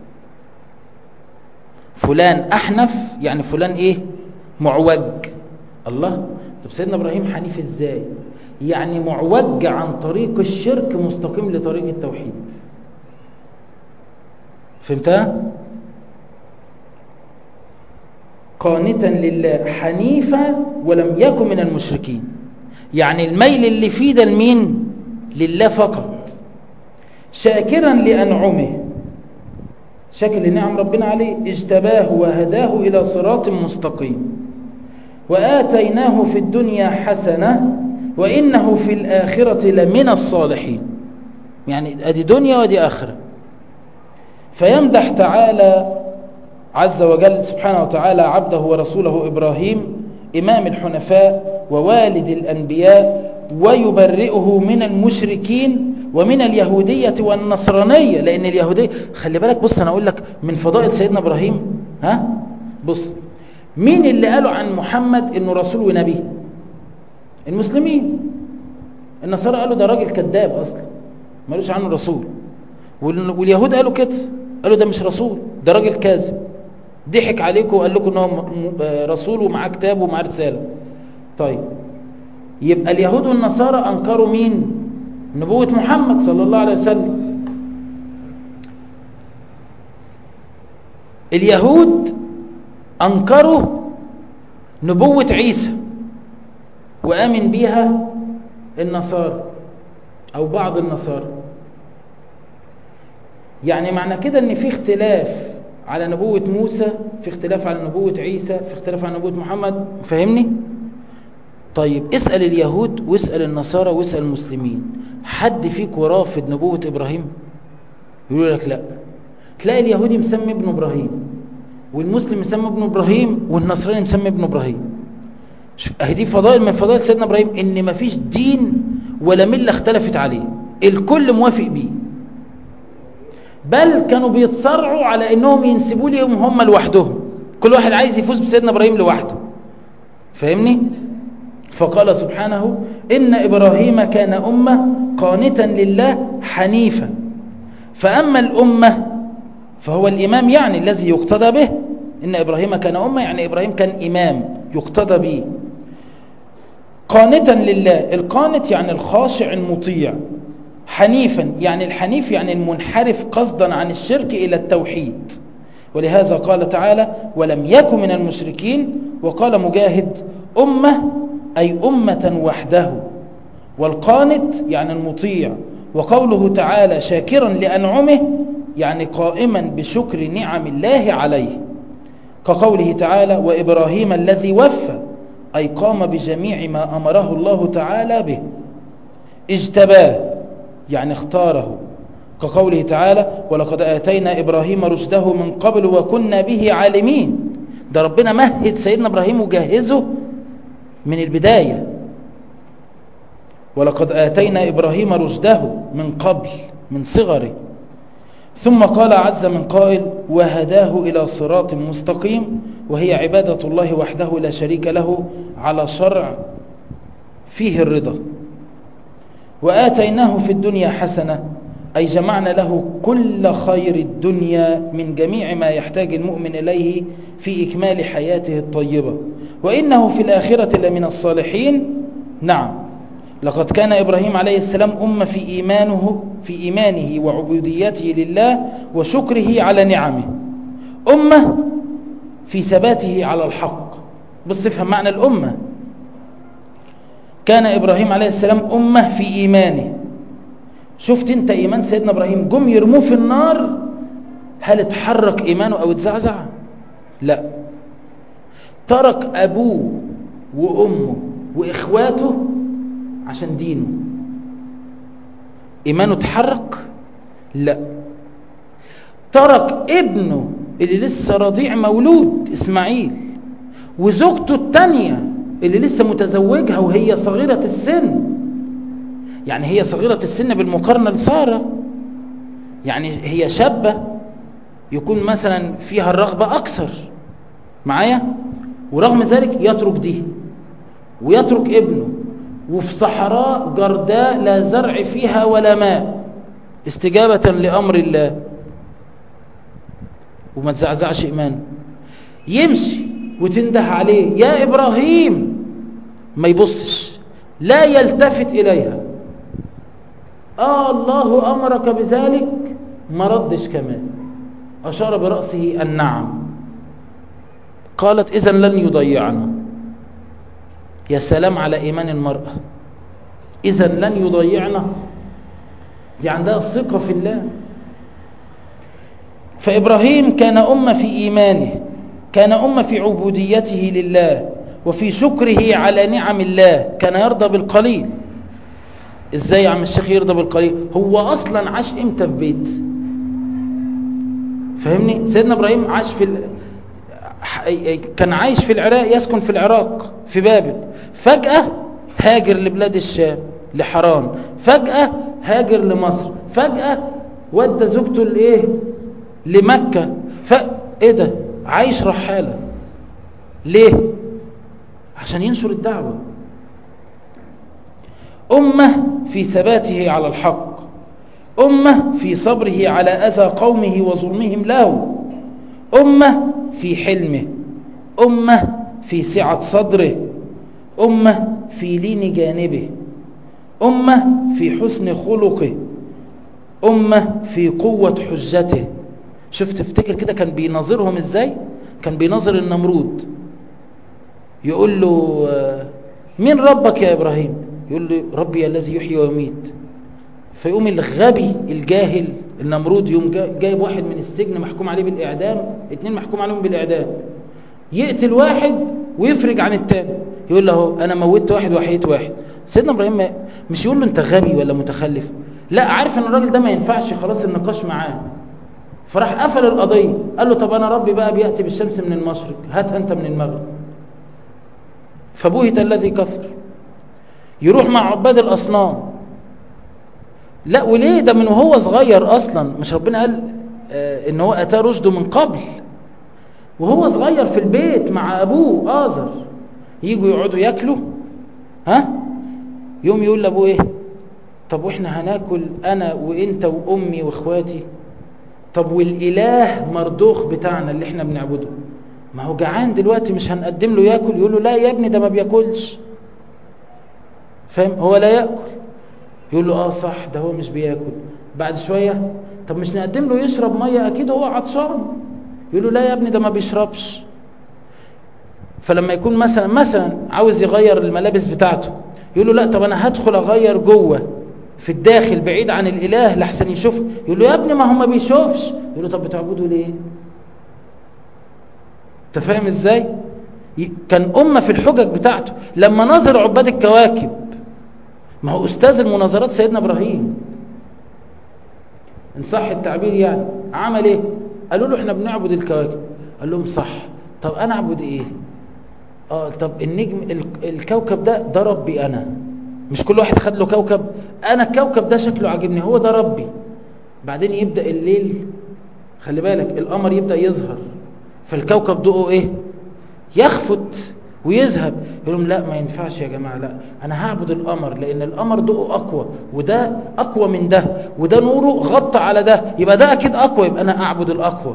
فلان أحنف يعني فلان إيه؟ معوج. الله، طب سيدنا إبراهيم حنيف إزاي؟ يعني معوج عن طريق الشرك مستقيم لطريق التوحيد. فهمتها؟ قانتا لله حنيفا ولم يكن من المشركين، يعني الميل اللي فيه ده لمين؟ لله فقط. شاكرا لأنعمه، شاكر لنعم ربنا عليه، اجتباه وهداه إلى صراط مستقيم. وآتيناه في الدنيا حسنة وإنه في الآخرة لمن الصالحين. يعني أدي دنيا ودي آخرة. فيمدح تعالى عز وجل سبحانه وتعالى عبده ورسوله إبراهيم إمام الحنفاء ووالد الأنبياء، ويبرئه من المشركين ومن اليهودية والنصرانية. لأن اليهودية، خلي بالك، بص أنا أقول لك من فضائل سيدنا إبراهيم. بص، مين اللي قالوا عن محمد إنه رسول ونبي؟ المسلمين. النصارى قالوا ده راجل كذاب أصلا، ما قالوش عنه رسول. واليهود قالوا كده، قالوا ده مش رسول، ده راجل كاذب، ضحك عليكم وقال لكم انه رسول ومعاه كتاب ومعاه رساله. طيب، يبقى اليهود والنصارى انكروا مين؟ نبوة محمد صلى الله عليه وسلم. اليهود انكروا نبوة عيسى وآمن بيها النصارى او بعض النصارى. يعني معنى كده ان في اختلاف على نبوة موسى، في اختلاف على نبوة عيسى، في اختلاف على نبوة محمد. فهمني؟ طيب اسأل اليهود واسأل النصارى واسأل المسلمين، حد فيكم رافض نبوة إبراهيم؟ يقولوا لك لا. تلاقي اليهودي مسمي ابن إبراهيم، والمسلم مسمي ابن إبراهيم، والنصراني مسمي ابن إبراهيم. شوف، اهي فضائل من فضائل سيدنا إبراهيم، ان مفيش دين ولا ملة اختلفت عليه، الكل موافق بيه. بل كانوا بيتصارعوا على انهم ينسبوا لهم هم لوحدهم، كل واحد عايز يفوز بسيدنا ابراهيم لوحده. فاهمني؟ فقال سبحانه: ان ابراهيم كان امه قانتا لله حنيفا. فاما الامه فهو الامام، يعني الذي يقتدى به. ان ابراهيم كان امه يعني ابراهيم كان امام يقتدى به. قانتا لله، القانت يعني الخاشع المطيع. حنيفا يعني الحنيف يعني المنحرف قصدا عن الشرك إلى التوحيد. ولهذا قال تعالى: ولم يكن من المشركين. وقال مجاهد: أمة أي أمة وحده. والقانت يعني المطيع. وقوله تعالى: شاكرا لأنعمه يعني قائما بشكر نعم الله عليه، كقوله تعالى: وإبراهيم الذي وفى أي قام بجميع ما أمره الله تعالى به. اجتباه يعني اختاره، كقوله تعالى: ولقد آتينا إبراهيم رشده من قبل وكنا به عالمين. ده ربنا مهد سيدنا إبراهيم وجهزه من البداية. ولقد آتينا إبراهيم رشده من قبل، من صغره. ثم قال عز من قائل: وهداه إلى صراط مستقيم، وهي عبادة الله وحده لا شريك له على شرع فيه الرضا. وآتيناه في الدنيا حسنة أي جمعنا له كل خير الدنيا من جميع ما يحتاج المؤمن إليه في إكمال حياته الطيبة. وإنه في الآخرة لمن الصالحين. نعم، لقد كان إبراهيم عليه السلام أمة في إيمانه وعبوديته لله وشكره على نعمه، أمة في ثباته على الحق. بص افهم معنى الأمة. كان إبراهيم عليه السلام أمة في إيمانه. شفت انت إيمان سيدنا إبراهيم؟ جم يرموه في النار، هل اتحرك إيمانه أو اتزعزع؟ لا، ترك أبوه وأمه وإخواته عشان دينه. إيمانه اتحرك؟ لا، ترك ابنه اللي لسه رضيع مولود إسماعيل وزوجته التانية اللي لسه متزوجها وهي صغيرة السن. يعني هي صغيرة السن بالمقارنة لسارة، يعني هي شابة يكون مثلا فيها الرغبة أكثر معايا، ورغم ذلك يترك دي ويترك ابنه، وفي صحراء جرداء لا زرع فيها ولا ماء، استجابة لأمر الله، وما تزعزعش إيمانه. يمشي وتنده عليه: يا إبراهيم، ما يبصش، لا يلتفت إليها. الله أمرك بذلك، ما ردش كمان، أشار برأسه النعم. قالت: إذن لن يضيعنا. يا سلام على إيمان المرأة، إذن لن يضيعنا، دي عندها الثقة في الله. فإبراهيم كان أمة في إيمانه، كان أمة في عبوديته لله، وفي شكره على نعم الله كان يرضى بالقليل. ازاي يا عم الشيخ يرضى بالقليل؟ هو اصلا عاش امتى في بيت؟ فهمني؟ سيدنا ابراهيم عاش كان عايش في العراق، يسكن في العراق في بابل، فجأة هاجر لبلاد الشام لحران، فجأة هاجر لمصر، فجأة ودى زوجته لمكة. ايه ده؟ عايش رحالة. ليه؟ عشان ينشر الدعوة. أمة في ثباته على الحق، أمة في صبره على أذى قومه وظلمهم له، أمة في حلمه، أمة في سعة صدره، أمة في لين جانبه، أمة في حسن خلقه، أمة في قوة حجته. شفت تفتكر كده كان بيناظرهم ازاي؟ كان بيناظر النمرود، يقول له مين ربك يا إبراهيم؟ يقول له ربي الذي يحيي ويميت. فيقوم الغبي الجاهل النمرود يقوم جايب واحد من السجن محكوم عليه بالإعدام، 2 محكوم عليهم بالإعدام، يقتل واحد ويفرج عن التاني، يقول له أنا موتت واحد وحييت واحد. سيدنا إبراهيم مش يقول له أنت غبي ولا متخلف، لا، عارف أن الراجل ده ما ينفعش خلاص النقاش معاه، فراح قفل القضية. قال له طب أنا ربي بقى بيأتي بالشمس من المشرق، هات أنت من المغرب. فبهت الذي كفر. يروح مع عباد الأصنام. لا، وليه؟ ده من وهو صغير أصلا، مش ربنا قال إن هو أتى رشده من قبل؟ وهو صغير في البيت مع أبوه آزر، يجوا يقعدوا يأكلوا، يوم يقول لأبوه إيه؟ طب وإحنا هناكل أنا وإنت وأمي وإخواتي؟ طب والإله مردوخ بتاعنا اللي إحنا بنعبده ما هو جعان دلوقتي، مش هنقدم له يأكل؟ يقول له لا يا ابني ده ما بيأكلش. فاهم؟ هو لا يأكل. يقول له صح، ده هو مش بيأكل. بعد شوية طب مش نقدم له يشرب مية؟ أكيد هو عطشان. يقول له لا يا ابني ده ما بيشربش. فلما يكون مثلا عاوز يغير الملابس بتاعته، يقول له لا طب أنا هدخل أغير جوه في الداخل بعيد عن الإله لحسن يشوف. يقول له يا ابني ما هو ما بيشوفش. يقول له طب بتعبده ليه؟ انت فاهم ازاي؟ كان أمة في الحجج بتاعته. لما نظر عباد الكواكب، ما هو أستاذ المناظرات سيدنا إبراهيم إن صح التعبير، يعني عمل إيه؟ قالوا له إحنا بنعبد الكواكب. قال لهم صح، طب أنا أعبد إيه؟ طب النجم الكوكب ده ربي أنا، مش كل واحد خد له كوكب. أنا الكوكب ده شكله عجبني، هو ده ربي. بعدين يبدأ الليل، خلي بالك، القمر يبدأ يظهر، فالكوكب ضوءه إيه؟ يخفت ويذهب. يقول لهم لا ما ينفعش يا جماعة، لا أنا هعبد القمر لأن القمر ضوءه أقوى، وده أقوى من ده، وده نوره غطى على ده، يبقى ده أكيد أقوى، يبقى أنا أعبد الأقوى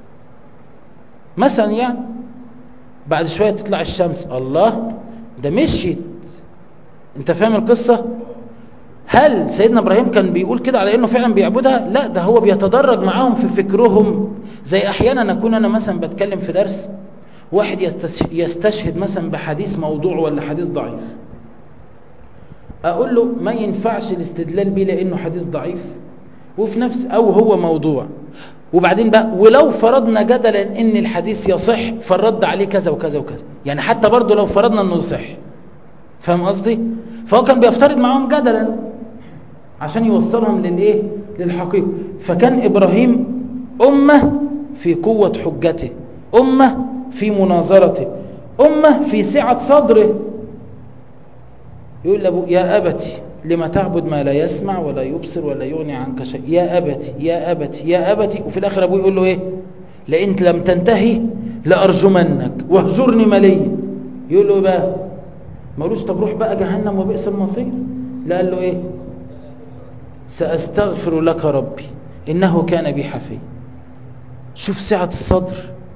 مثلا. يعني بعد شوية تطلع الشمس، الله ده مشيت. انت فاهم القصة؟ هل سيدنا إبراهيم كان بيقول كده على إنه فعلا بيعبدها؟ لا، ده هو بيتدرج معاهم في فكرهم. زي أحيانا أكون أنا مثلا بتكلم في درس، واحد يستشهد مثلا بحديث موضوع ولا حديث ضعيف، أقول له ما ينفعش الاستدلال بيه لأنه حديث ضعيف وفي نفس أو هو موضوع. وبعدين بقى ولو فرضنا جدلا ان الحديث يصح فالرد عليه كذا وكذا وكذا، يعني حتى برضو لو فرضنا انه يصح. فاهم قصدي؟ فهو كان بيفترض معهم جدلا عشان يوصلهم للحقيقة. فكان إبراهيم أمة في قوة حجته، أمة في مناظرته، أمة في سعة صدره. يقول لأبو يا أبتي لما تعبد ما لا يسمع ولا يبصر ولا يغني عنك شيء، يا أبتي يا أبتي يا أبتي. وفي الآخر أبوه يقول له إيه؟ لئن لم تنتهي لأرجمنك واهجرني مليا. يقول له بقى ما قالوش طب روح بقى جهنم وبئس المصير، لا قال له إيه؟ سأستغفر لك ربي إنه كان بي حفي. شوف سعة الصدر.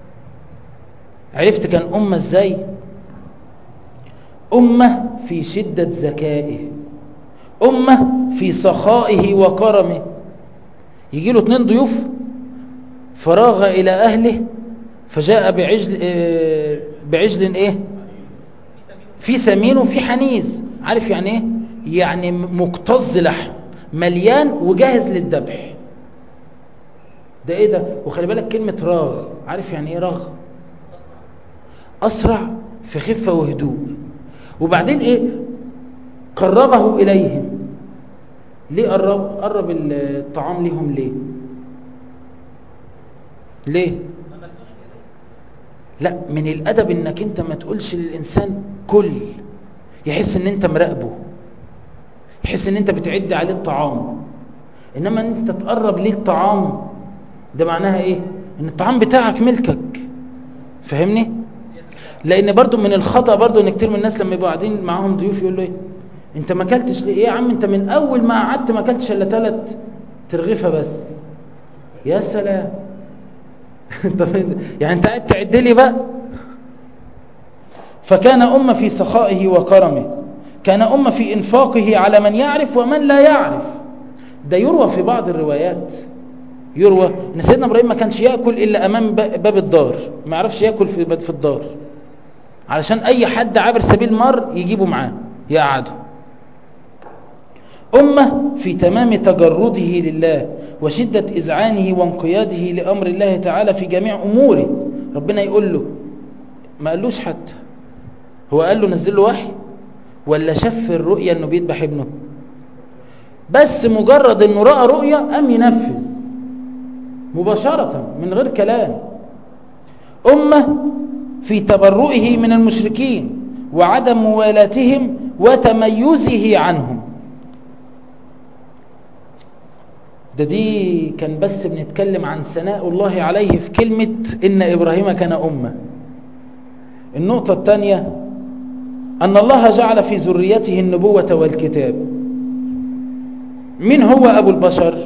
عرفت كان أمة إزاي؟ أمة في شدة ذكائه، أمة في سخائه وكرمه. يجي له 2 ضيوف فراغ إلى أهله فجاء بعجل إيه؟ في سمين وفي حنيز. عارف يعني إيه؟ يعني مكتظ لحم مليان وجاهز للذبح. ده إيه ده؟ وخلي بالك كلمة راغ، عارف يعني إيه راغ؟ أسرع في خفة وهدوء. وبعدين ايه؟ قربه اليهم. ليه قرب الطعام ليهم؟ ليه؟ لا، من الادب انك انت ما تقولش للانسان كل، يحس ان انت مراقبه، يحس ان انت بتعد عليه الطعام. انما ان انت تقرب ليه الطعام ده معناها ايه؟ ان الطعام بتاعك ملكك. فهمني؟ لان برضو من الخطأ برضو ان كتير من الناس لما يبقوا قاعدين معاهم ضيوف يقول له ايه؟ انت ما اكلتش ليه؟ ايه يا عم انت من اول ما قعدت ما اكلتش الا 3 ترغيفه بس. يا سلام. طب يعني انت قاعد تعد لي بقى؟ فكان أمة في سخائه وكرمه، كان أمة في إنفاقه على من يعرف ومن لا يعرف. ده يروى في بعض الروايات، يروى ان سيدنا ابراهيم ما كانش ياكل الا امام باب الدار، ما يعرفش ياكل في الدار، علشان اي حد عابر سبيل مر يجيبه معاه يقعده. أمة في تمام تجرده لله وشدة إذعانه وانقياده لأمر الله تعالى في جميع أموره. ربنا يقول له، ما قالوش حتى، هو قال له نزل له وحي ولا شاف الرؤية انه بيذبح ابنه؟ بس مجرد انه رأى رؤية قام ينفذ مباشرة من غير كلام. أمة في تبرؤه من المشركين وعدم موالاتهم وتميزه عنهم. دي كان بس بنتكلم عن ثناء الله عليه في كلمة إن إبراهيم كان أمة. النقطة الثانية أن الله جعل في ذريته النبوة والكتاب. من هو أبو البشر؟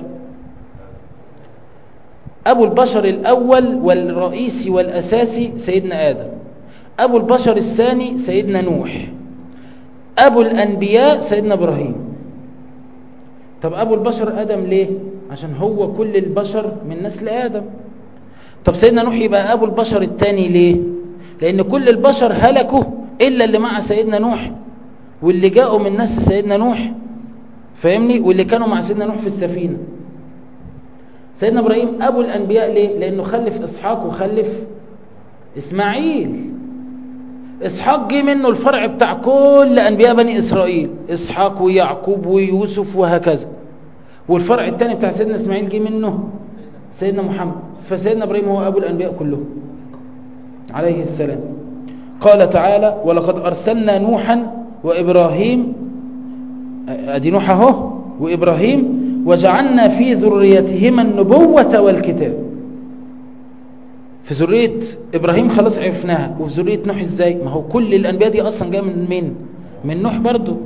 أبو البشر الأول والرئيسي والأساسي سيدنا آدم. أبو البشر الثاني سيدنا نوح. أبو الأنبياء سيدنا إبراهيم. طب أبو البشر آدم ليه؟ عشان هو كل البشر من نسل آدم. طب سيدنا نوح يبقى أبو البشر الثاني ليه؟ لأن كل البشر هلكوا إلا اللي مع سيدنا نوح واللي جاءوا من نسل سيدنا نوح، فاهمني؟ واللي كانوا مع سيدنا نوح في السفينة. سيدنا إبراهيم أبو الأنبياء ليه؟ لأنه خلف إسحاق وخلف إسماعيل. إسحاق جه منه الفرع بتاع كل أنبياء بني إسرائيل، إسحاق ويعقوب ويوسف وهكذا. والفرع الثاني بتاع سيدنا إسماعيل جه منه سيدنا محمد. فسيدنا إبراهيم هو أبو الأنبياء كلهم عليه السلام. قال تعالى: ولقد أرسلنا نوحا وإبراهيم، أدي نوح اهو وإبراهيم، وجعلنا في ذريتهما النبوة والكتاب. في ذرية إبراهيم خلاص عرفناها، وفي ذرية نوح إزاي؟ ما هو كل الأنبياء دي أصلا جاء من مين؟ من نوح برضو.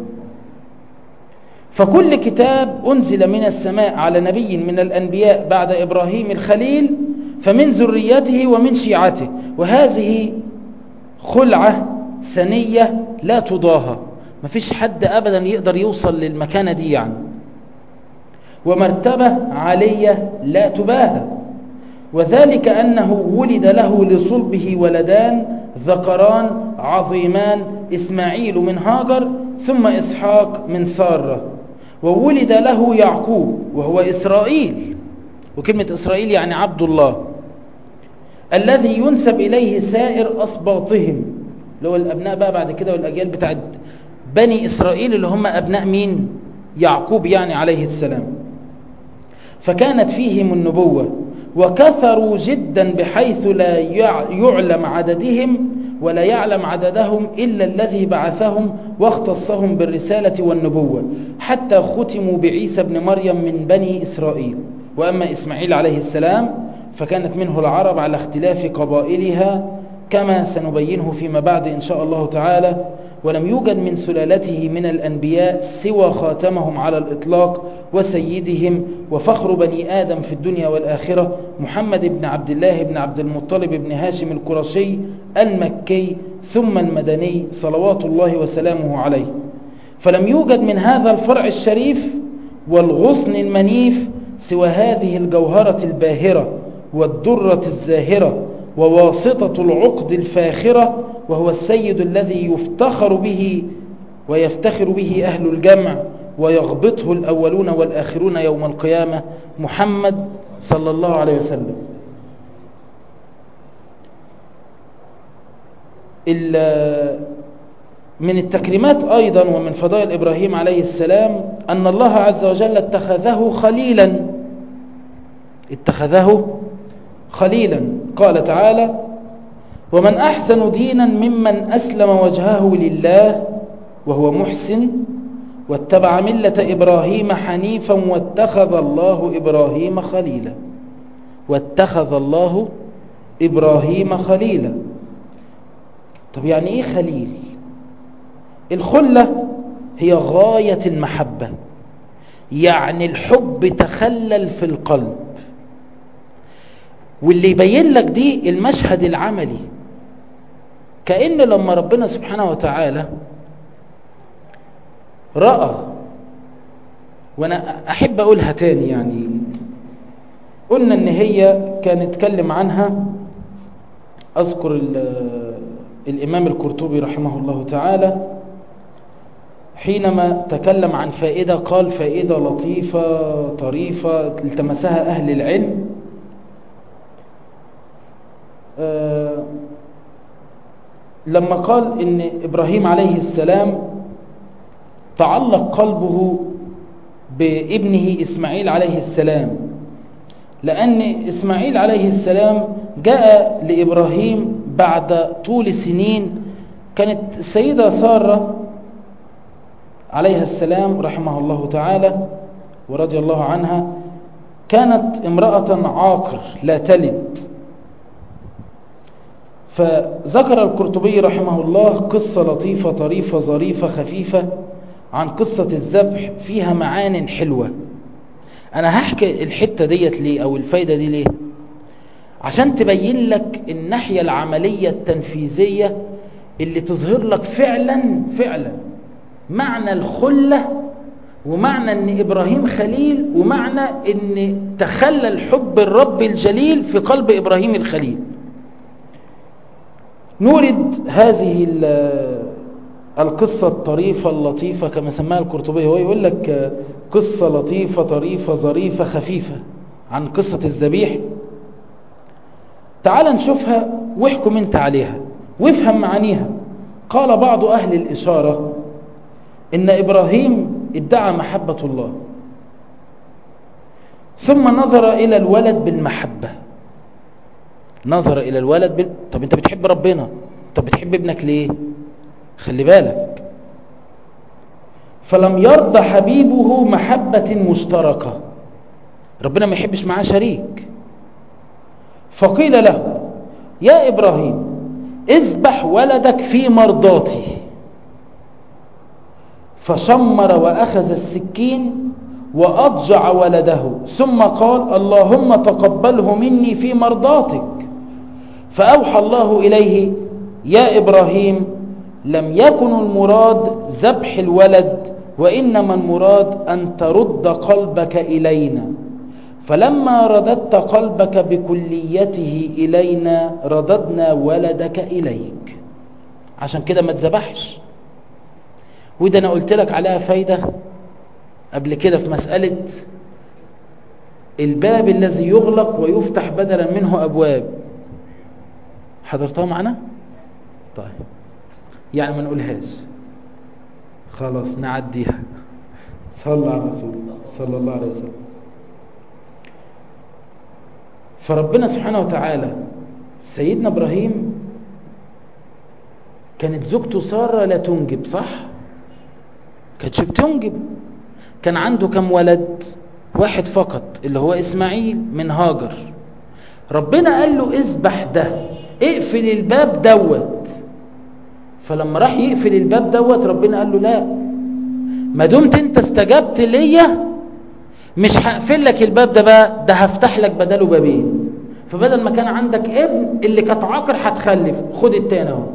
فكل كتاب أنزل من السماء على نبي من الأنبياء بعد إبراهيم الخليل فمن ذريته ومن شيعته، وهذه خلعة سنية لا تضاهى. ما فيش حد أبدا يقدر يوصل للمكانة دي يعني، ومرتبة عالية لا تباهى. وذلك أنه ولد له لصلبه ولدان ذكران عظيمان، إسماعيل من هاجر ثم إسحاق من سارة. وولد له يعقوب وهو إسرائيل، وكلمة إسرائيل يعني عبد الله، الذي ينسب إليه سائر أصباطهم، اللي هو الأبناء بقى بعد كده والأجيال بتاعت بني إسرائيل اللي هم أبناء مين؟ يعقوب يعني عليه السلام. فكانت فيهم النبوة وكثروا جدا بحيث لا يعلم عددهم ولا يعلم عددهم إلا الذي بعثهم واختصهم بالرسالة والنبوة، حتى ختموا بعيسى بن مريم من بني إسرائيل. وأما إسماعيل عليه السلام فكانت منه العرب على اختلاف قبائلها كما سنبينه فيما بعد إن شاء الله تعالى. ولم يوجد من سلالته من الأنبياء سوى خاتمهم على الإطلاق وسيدهم وفخر بني آدم في الدنيا والآخرة، محمد بن عبد الله بن عبد المطلب بن هاشم القرشي المكي ثم المدني صلوات الله وسلامه عليه. فلم يوجد من هذا الفرع الشريف والغصن المنيف سوى هذه الجوهرة الباهرة والدرة الزاهرة وواسطة العقد الفاخرة، وهو السيد الذي يفتخر به ويفتخر به أهل الجمع ويغبطه الأولون والآخرون يوم القيامة، محمد صلى الله عليه وسلم. من التكريمات أيضا ومن فضائل إبراهيم عليه السلام أن الله عز وجل اتخذه خليلا. قال تعالى: ومن أحسن دينا ممن أسلم وجهه لله وهو محسن واتبع ملة إبراهيم حنيفا واتخذ الله إبراهيم خليلا. طب يعني إيه خليل؟ الخلة هي غاية المحبة، يعني الحب تخلل في القلب. واللي يبين لك دي المشهد العملي، كأن لما ربنا سبحانه وتعالى رأى، وانا احب اقولها تاني، يعني قلنا ان هي كان اتكلم عنها، اذكر الامام القرطبي رحمه الله تعالى حينما تكلم عن فائدة، قال فائدة لطيفة طريفة التمسها اهل العلم. لما قال ان ابراهيم عليه السلام تعلق قلبه بابنه إسماعيل عليه السلام، لأن إسماعيل عليه السلام جاء لإبراهيم بعد طول سنين. كانت السيدة سارة عليها السلام رحمه الله تعالى ورضي الله عنها كانت امرأة عاقر لا تلد. فذكر القرطبي رحمه الله قصة لطيفة طريفة ظريفة خفيفة عن قصة الذبح، فيها معان حلوة. أنا هحكي الحتة ديت ليه أو الفايدة دي ليه؟ عشان تبين لك الناحية العملية التنفيذية اللي تظهر لك فعلا معنى الخلة، ومعنى أن إبراهيم خليل، ومعنى أن تخلل حب الرب الجليل في قلب إبراهيم الخليل. نورد هذه القصة الطريفة اللطيفة كما سماها القرطبي، هو يقول لك قصة لطيفة طريفة ظريفة خفيفة عن قصة الذبيح. تعال نشوفها واحكم انت عليها وافهم معانيها. قال بعض أهل الإشارة إن إبراهيم ادعى محبة الله، ثم نظر إلى الولد بالمحبة، طب انت بتحب ربنا، طب بتحب ابنك ليه؟ خلي بالك. فلم يرضى حبيبه محبة مشتركة، ربنا ما يحبش معاه شريك. فقيل له: يا إبراهيم اذبح ولدك في مرضاتي. فشمر وأخذ السكين وأضجع ولده، ثم قال: اللهم تقبله مني في مرضاتك. فأوحى الله إليه: يا إبراهيم لم يكن المراد ذبح الولد، وإنما المراد أن ترد قلبك إلينا، فلما رددت قلبك بكليته إلينا رددنا ولدك إليك. عشان كده ما تذبحش. وده أنا قلت لك عليها فايدة قبل كده في مسألة الباب الذي يغلق ويفتح بدلا منه أبواب. حضرتها معنا؟ طيب يعني ما نقولهاش، خلاص نعديها. صلى على رسول الله صلى الله عليه وسلم. فربنا سبحانه وتعالى سيدنا إبراهيم كانت زوجته سارة لا تنجب، صح؟ كانتش بتنجب. كان عنده كم ولد؟ واحد فقط اللي هو إسماعيل من هاجر. ربنا قال له اذبح ده، اقفل الباب دوت. فلما راح يقفل الباب دوت ربنا قال له لا، ما دمت انت استجبت ليا مش هقفل لك الباب ده بقى، ده هفتح لك بداله بابين. فبدل ما كان عندك ابن اللي كانت عاقر هتخلف، خد التاني اهو.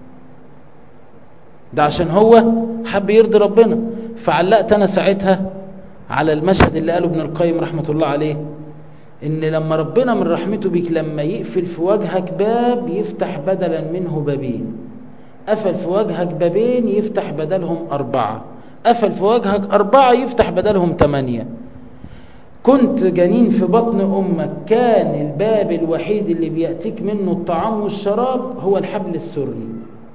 ده عشان هو حب يرضي ربنا. فعلقت انا ساعتها على المشهد اللي قاله ابن القيم رحمة الله عليه، ان لما ربنا من رحمته بيك لما يقفل في وجهك باب يفتح بدلا منه بابين. قفل في وجهك بابين يفتح بدلهم 4، قفل في وجهك 4 يفتح بدلهم 8. كنت جنين في بطن أمك، كان الباب الوحيد اللي بيأتيك منه الطعام والشراب هو الحبل السري.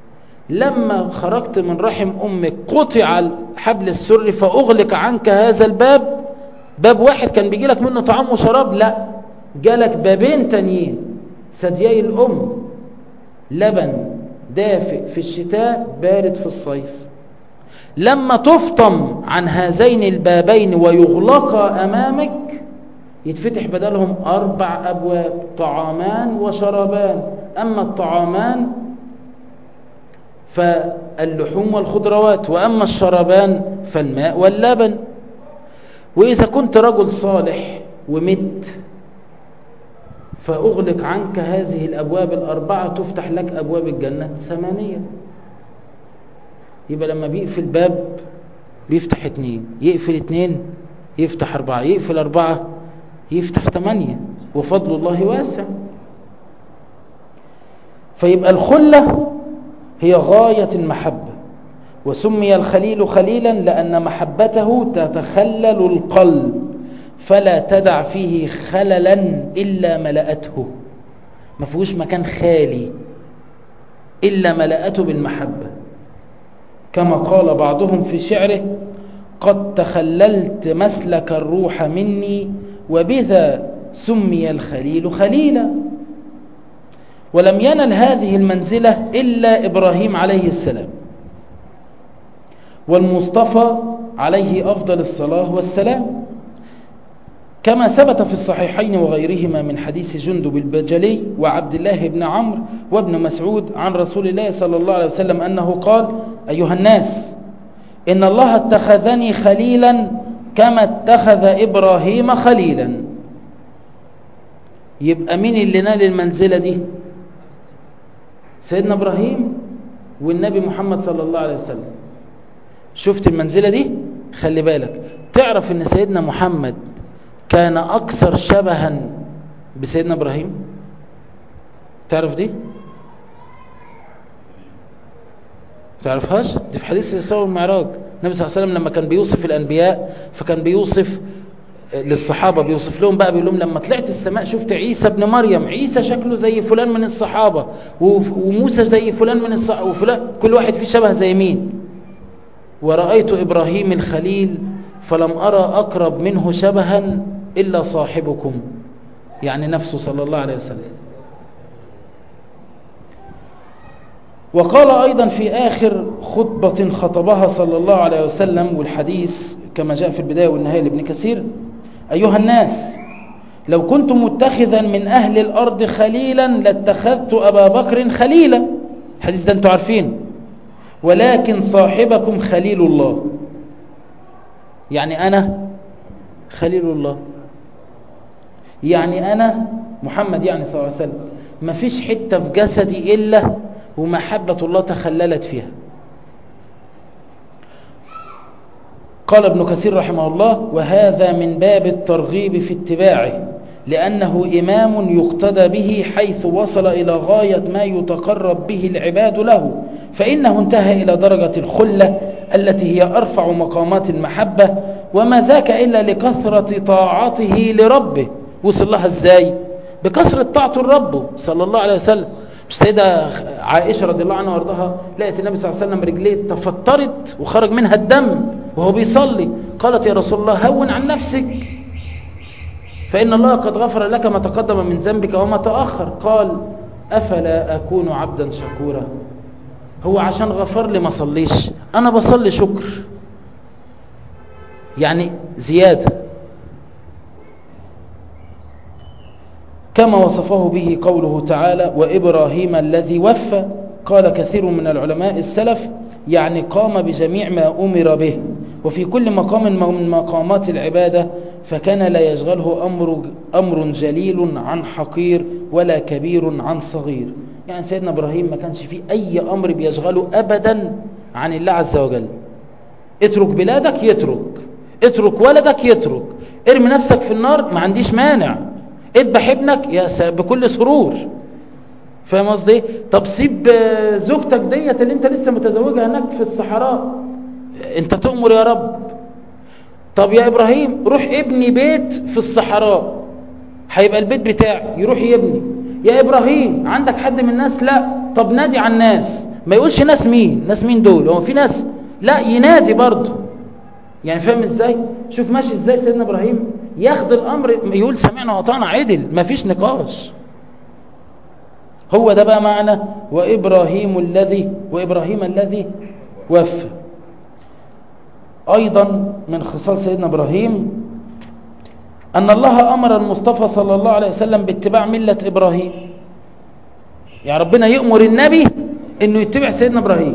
لما خرجت من رحم أمك قطع حبل السر فأغلق عنك هذا الباب. باب واحد كان بيجيلك منه طعام وشراب، لا، جالك بابين تانيين. ثديي الأم لبن دافئ في الشتاء بارد في الصيف. لما تفطم عن هذين البابين ويغلقا أمامك يتفتح بدلهم 4 أبواب، طعامان وشرابان. أما الطعامان فاللحوم والخضروات، وأما الشرابان فالماء واللبن. وإذا كنت رجل صالح ومت فأغلق عنك هذه الأبواب 4، تفتح لك أبواب الجنة 8. يبقى لما بيقفل باب بيفتح 2، يقفل 2 يفتح 4، يقفل 4 يفتح 8، وفضل الله واسع. فيبقى الخلة هي غاية المحبة، وسمي الخليل خليلا لأن محبته تتخلل القلب فلا تدع فيه خللا إلا ملأته. ما فيهوش مكان خالي إلا ملأته بالمحبة، كما قال بعضهم في شعره: قد تخللت مسلك الروح مني وبذا سمي الخليل خليلا. ولم ينل هذه المنزلة إلا إبراهيم عليه السلام، والمصطفى عليه أفضل الصلاة والسلام، كما ثبت في الصحيحين وغيرهما من حديث جندب البجلي وعبد الله بن عمرو وابن مسعود عن رسول الله صلى الله عليه وسلم أنه قال: أيها الناس، إن الله اتخذني خليلا كما اتخذ إبراهيم خليلا. يبقى مين اللي نال المنزلة دي؟ سيدنا إبراهيم والنبي محمد صلى الله عليه وسلم. شفت المنزلة دي؟ خلي بالك، تعرف ان سيدنا محمد كان أكثر شبها بسيدنا إبراهيم. تعرف دي؟ تعرفهاش؟ دي في حديث الإسراء والمعراج. النبي صلى الله عليه وسلم لما كان بيوصف الأنبياء فكان بيوصف للصحابة، بيوصف لهم بقى، بيقول لهم: لما طلعت السماء شفت عيسى ابن مريم، عيسى شكله زي فلان من الصحابة، وموسى زي فلان من الصحابة، وفلان، كل واحد فيه شبه زي مين. ورأيت إبراهيم الخليل فلم أرى أقرب منه شبها إلا صاحبكم، يعني نفسه صلى الله عليه وسلم. وقال أيضا في آخر خطبة خطبها صلى الله عليه وسلم، والحديث كما جاء في البداية والنهاية لابن كثير: أيها الناس، لو كنت متخذا من أهل الأرض خليلا لاتخذت أبا بكر خليلا. الحديث ده أنتم عارفين. ولكن صاحبكم خليل الله، يعني أنا خليل الله، يعني أنا محمد يعني صلى الله عليه وسلم ما فيش حتة في جسدي إلا ومحبة الله تخللت فيها. قال ابن كثير رحمه الله: وهذا من باب الترغيب في اتباعه، لأنه إمام يقتدى به حيث وصل إلى غاية ما يتقرب به العباد له، فإنه انتهى إلى درجة الخلة التي هي أرفع مقامات المحبة، وما ذاك إلا لكثرة طاعته لربه. وصل لها إزاي؟ بكثرة طاعته لربه صلى الله عليه وسلم. السيدة عائشة رضي الله عنها وارضاها لقيت النبي صلى الله عليه وسلم رجليه تفطرت وخرج منها الدم وهو بيصلي، قالت: يا رسول الله هون عن نفسك، فإن الله قد غفر لك ما تقدم من ذنبك وما تأخر. قال: أفلا أكون عبدا شكورا؟ هو عشان غفر لي ما صليش؟ أنا بصلي شكر، يعني زيادة. كما وصفه به قوله تعالى: وإبراهيم الذي وفى. قال كثير من العلماء السلف: يعني قام بجميع ما أمر به، وفي كل مقام من مقامات العبادة، فكان لا يشغله أمر جليل عن حقير ولا كبير عن صغير. يعني سيدنا إبراهيم ما كانش فيه أي أمر بيشغله أبدا عن الله عز وجل. اترك بلادك يترك، اترك ولدك يترك، ارمي نفسك في النار ما عنديش مانع، اذبح ابنك بكل سرور. فاهم قصدي؟ طب سيب زوجتك ديت اللي انت لسه متزوجها هناك في الصحراء، انت تؤمر يا رب. طب يا ابراهيم روح ابني بيت في الصحراء، هيبقى البيت بتاعي، يروح يبني. يا ابراهيم عندك حد من الناس؟ لا. طب نادي على الناس، ما يقولش ناس مين دول، هو في ناس، لا ينادي برضه. يعني فاهم ازاي؟ شوف ماشي ازاي سيدنا ابراهيم ياخد الامر، يقول سمعنا وأطعنا عدل، ما فيش نقاش. هو ده بقى معنى وإبراهيم الذي وفى. أيضا من خصال سيدنا إبراهيم أن الله أمر المصطفى صلى الله عليه وسلم باتباع ملة إبراهيم. يعني ربنا يأمر النبي أنه يتبع سيدنا إبراهيم.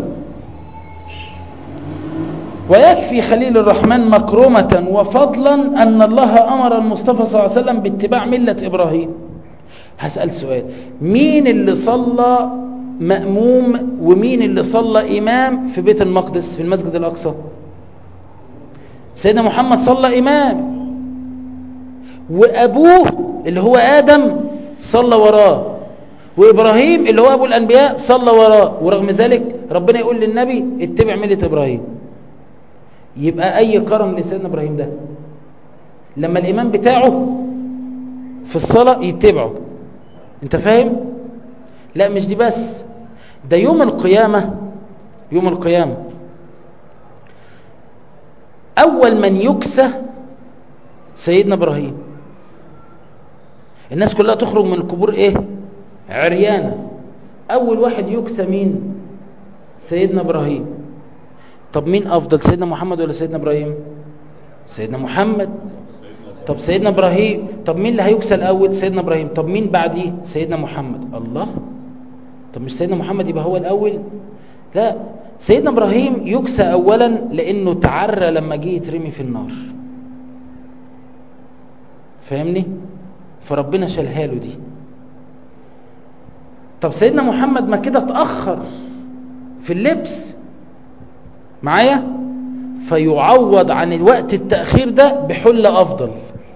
ويكفي خليل الرحمن مكرمة وفضلا أن الله أمر المصطفى صلى الله عليه وسلم باتباع ملة إبراهيم. هسأل سؤال، مين اللي صلى مأموم ومين اللي صلى إمام في بيت المقدس في المسجد الأقصى؟ سيدنا محمد صلى إمام، وأبوه اللي هو آدم صلى وراه، وإبراهيم اللي هو أبو الأنبياء صلى وراه. ورغم ذلك ربنا يقول للنبي اتبع ملة إبراهيم. يبقى أي كرم لسيدنا إبراهيم ده لما الإمام بتاعه في الصلاة يتبعه. انت فاهم؟ لا مش دي بس، ده يوم القيامة أول من يكسى سيدنا إبراهيم. الناس كلها تخرج من القبور إيه؟ عريانة. أول واحد يكسى مين؟ سيدنا إبراهيم. طب مين أفضل، سيدنا محمد ولا سيدنا إبراهيم؟ سيدنا محمد. طب سيدنا إبراهيم، طب مين اللي هيكسى الأول؟ سيدنا إبراهيم. طب مين بعديه؟ سيدنا محمد. الله، طب مش سيدنا محمد يبقى هو الأول؟ لا، سيدنا إبراهيم يكسى أولا لأنه تعرى لما جه يترمي في النار. فاهمني؟ فربنا شالها له دي. طب سيدنا محمد ما كده اتأخر في اللبس معايا، فيعوض عن الوقت التأخير ده بحلة أفضل،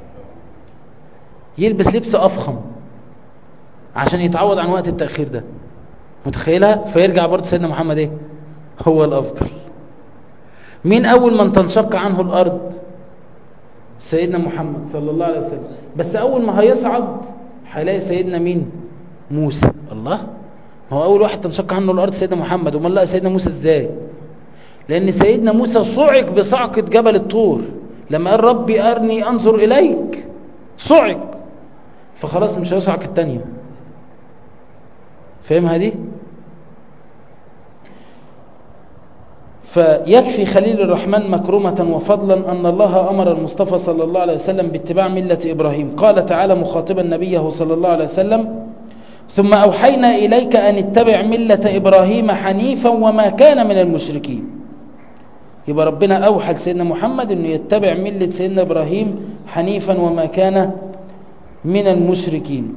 يلبس لبس أفخم عشان يتعوض عن وقت التأخير ده. متخيلها؟ فيرجع برضه سيدنا محمد ايه؟ هو الأفضل. مين أول من تنشق عنه الأرض؟ سيدنا محمد صلى الله عليه وسلم. بس أول ما هيصعد هيلاقي سيدنا مين؟ موسى. الله، هو أول واحد تنشق عنه الأرض سيدنا محمد، وما لقى سيدنا موسى ازاي؟ لأن سيدنا موسى صعق بصعقة جبل الطور لما قال ربي أرني أنظر إليك، صعق، فخلاص مش هيصعق التانية. فاهمها دي؟ فيكفي خليل الرحمن مكرمة وفضلا أن الله أمر المصطفى صلى الله عليه وسلم باتباع ملة إبراهيم. قال تعالى مخاطبا نبيه صلى الله عليه وسلم ثم أوحينا إليك أن اتبع ملة إبراهيم حنيفا وما كان من المشركين. يبقى ربنا أوحى لسيدنا محمد أنه يتبع ملة سيدنا إبراهيم حنيفا وما كان من المشركين.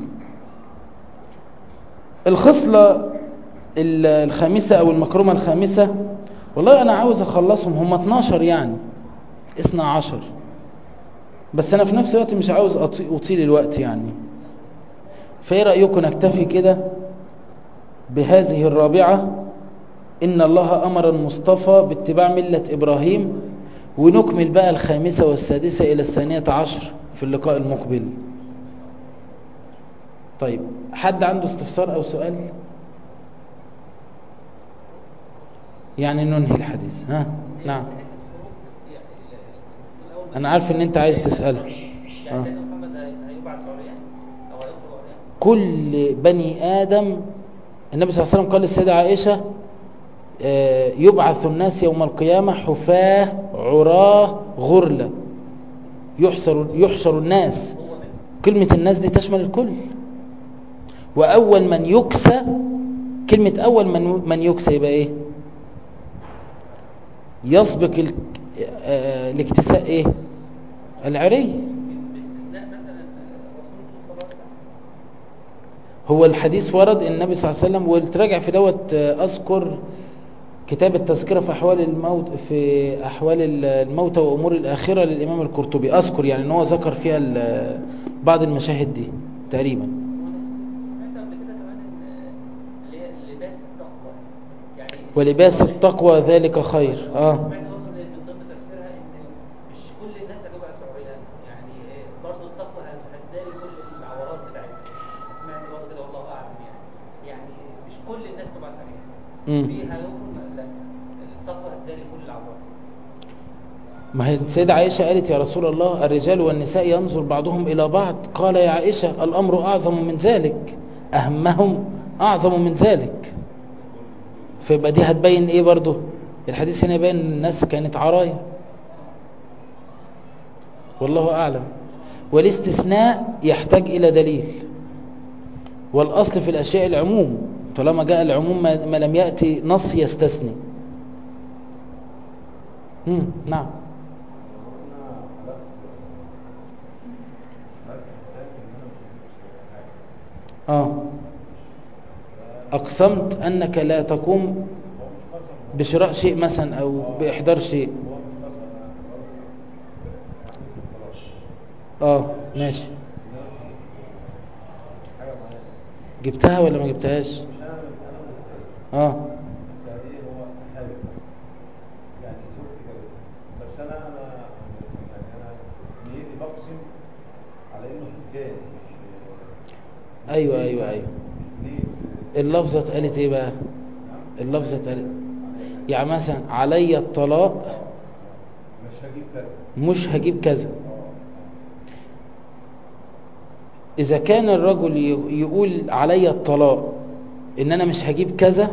الخصلة الخامسة أو المكرمة الخامسة، والله أنا عاوز أخلصهم، هم 12 يعني 12، بس أنا في نفس الوقت مش عاوز أطيل الوقت يعني. فإيه رأيكم نكتفي كده بهذه الرابعة، إن الله أمر المصطفى باتباع ملة إبراهيم، ونكمل بقى الخامسة والسادسة إلى 12 في اللقاء المقبل. طيب، حد عنده استفسار أو سؤال؟ يعني ننهي الحديث. ها؟ نعم، أنا عارف إن أنت عايز تسأله. كل بني آدم، النبي صلى الله عليه وسلم قال للسيدة عائشة يبعث الناس يوم القيامة حفاة عراه غرلة، يحشر الناس. كلمة الناس دي تشمل الكل. وأول من يكسى، كلمة أول من يكسى يبقى إيه؟ يسبق الاكتساء إيه؟ العري. هو الحديث ورد النبي صلى الله عليه وسلم، وتراجع في دوت أذكر كتاب التذكرة في أحوال الموتى وأمور الآخرة للإمام القرطبي، أذكر يعني أنه ذكر فيها بعض المشاهد دي تقريبا. ولباس التقوى ذلك خير. فيها يوم لا التقوى هتداري كل العورات. ما هي السيدة عائشة قالت يا رسول الله الرجال والنساء ينظر بعضهم إلى بعض، قال يا عائشة الأمر أعظم من ذلك، أهمهم أعظم من ذلك. فيبقى دي هتبين إيه برضو؟ الحديث هنا يبين الناس كانت عرايا، والله أعلم. والاستثناء يحتاج إلى دليل، والأصل في الأشياء العموم، طالما جاء العموم ما لم يأتي نص يستثني. نعم. أقسمت أنك لا تقوم بشراء شيء مثلا أو بإحضار شيء. ماشي. جبتها ولا ما جبتهاش؟ بس انا نيتي بقسم على انه حجاج مش ايوه اللفظه اتقالت ايه بقى؟ اللفظه اتقالت يعني مثلا علي الطلاق مش هجيب كذا. اذا كان الرجل يقول علي الطلاق ان انا مش هجيب كذا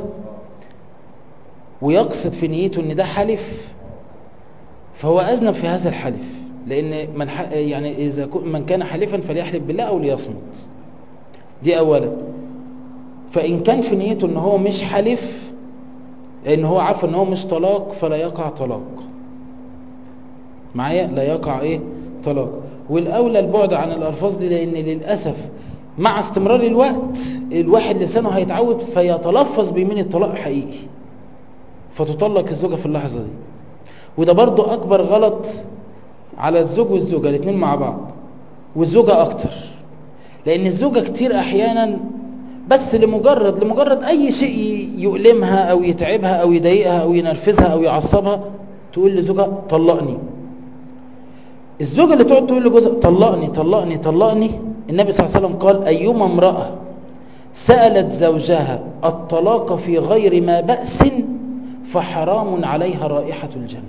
ويقصد في نيته ان ده حلف، فهو أذنب في هذا الحلف، لأن يعني إذا من كان حلفا فليحلف بالله أو ليصمت. دي أولا. فإن كان في نيته أنه هو مش حلف، لأن هو عارف أنه هو مش طلاق، فلا يقع طلاق معايا، لا يقع طلاق. والأولى البعد عن الألفاظ دي، لأن للأسف مع استمرار الوقت الواحد لسانه هيتعود فيتلفظ بيمين الطلاق حقيقي، فتطلق الزوجة في اللحظة دي. وده برضو أكبر غلط على الزوج والزوجة الاثنين مع بعض، والزوجة أكتر، لأن الزوجة كتير أحيانا بس لمجرد أي شيء يؤلمها أو يتعبها أو يضايقها أو ينرفزها أو يعصبها تقول لزوجها طلقني. الزوجة اللي تقعد تقول لجوزها طلقني طلقني طلقني، النبي صلى الله عليه وسلم قال أيما امرأة سألت زوجها الطلاق في غير ما بأس فحرام عليها رائحة الجنة.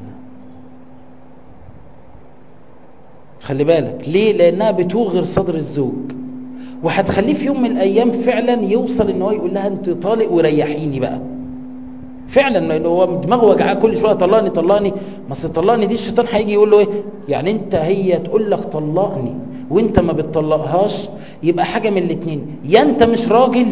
خلي بالك ليه؟ لأنها بتوغر صدر الزوج، وهتخليه في يوم من الأيام فعلا يوصل إن هو يقول لها أنت طالق وريحيني بقى فعلا، لأنه هو دماغه وجعاه كل شوية طلقني طلقني. ما أصل طلقني دي الشيطان هيجي يقول له يعني أنت هي تقول لك طلقني وأنت ما بتطلقهاش، يبقى حاجة من الاثنين، يا أنت مش راجل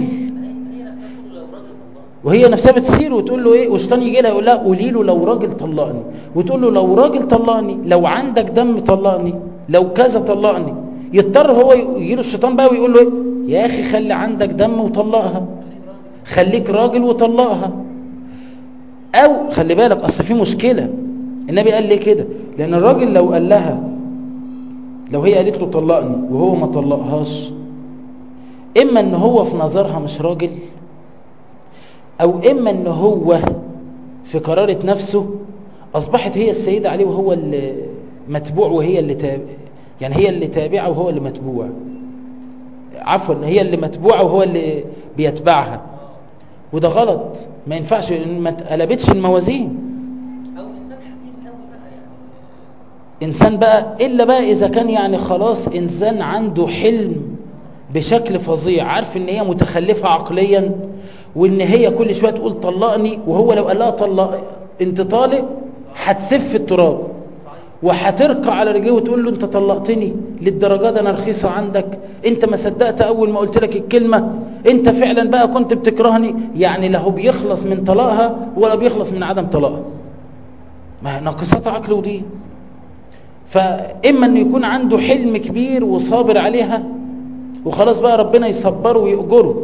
وهي نفسها بتسير وتقول له والشيطان يجي لها يقول لها قولي له لو راجل طلقني، وتقول له لو راجل طلقني، لو عندك دم طلقني، لو كذا طلقني. يضطر هو يجي له الشيطان بقى ويقول له يا اخي خلي عندك دم وطلقها، خليك راجل وطلقها. او خلي بالك اصل في مشكله، النبي قال ليه كده؟ لان الراجل لو قال لها، لو هي قالت له طلقني وهو ما طلقهاش، اما ان هو في نظرها مش راجل، او اما ان هو في قرارة نفسه اصبحت هي السيدة عليه وهو اللي متبوع، وهي اللي يعني هي اللي تابعة وهو اللي متبوع، عفوا هي اللي متبوعة وهو اللي بيتبعها. وده غلط، ما ينفعش، ما اتقلبتش الموازين. او انسان حكيم قوي بقى، يعني انسان بقى الا بقى اذا كان يعني خلاص انسان عنده حلم بشكل فظيع، عارف ان هي متخلفة عقليا، وان هي كل شوية تقول طلقني، وهو لو قال لها طلق انت طالق هتسف في التراب وهتركع على رجليه وتقول له انت طلقتني للدرجة ده انا رخيصة عندك، انت ما صدقت اول ما قلت لك الكلمة، انت فعلا بقى كنت بتكرهني. يعني لا هو بيخلص من طلاقها ولا بيخلص من عدم طلاقها، ما ناقصات عقل ودين. فاما انه يكون عنده حلم كبير وصابر عليها وخلاص بقى ربنا يصبره ويؤجره،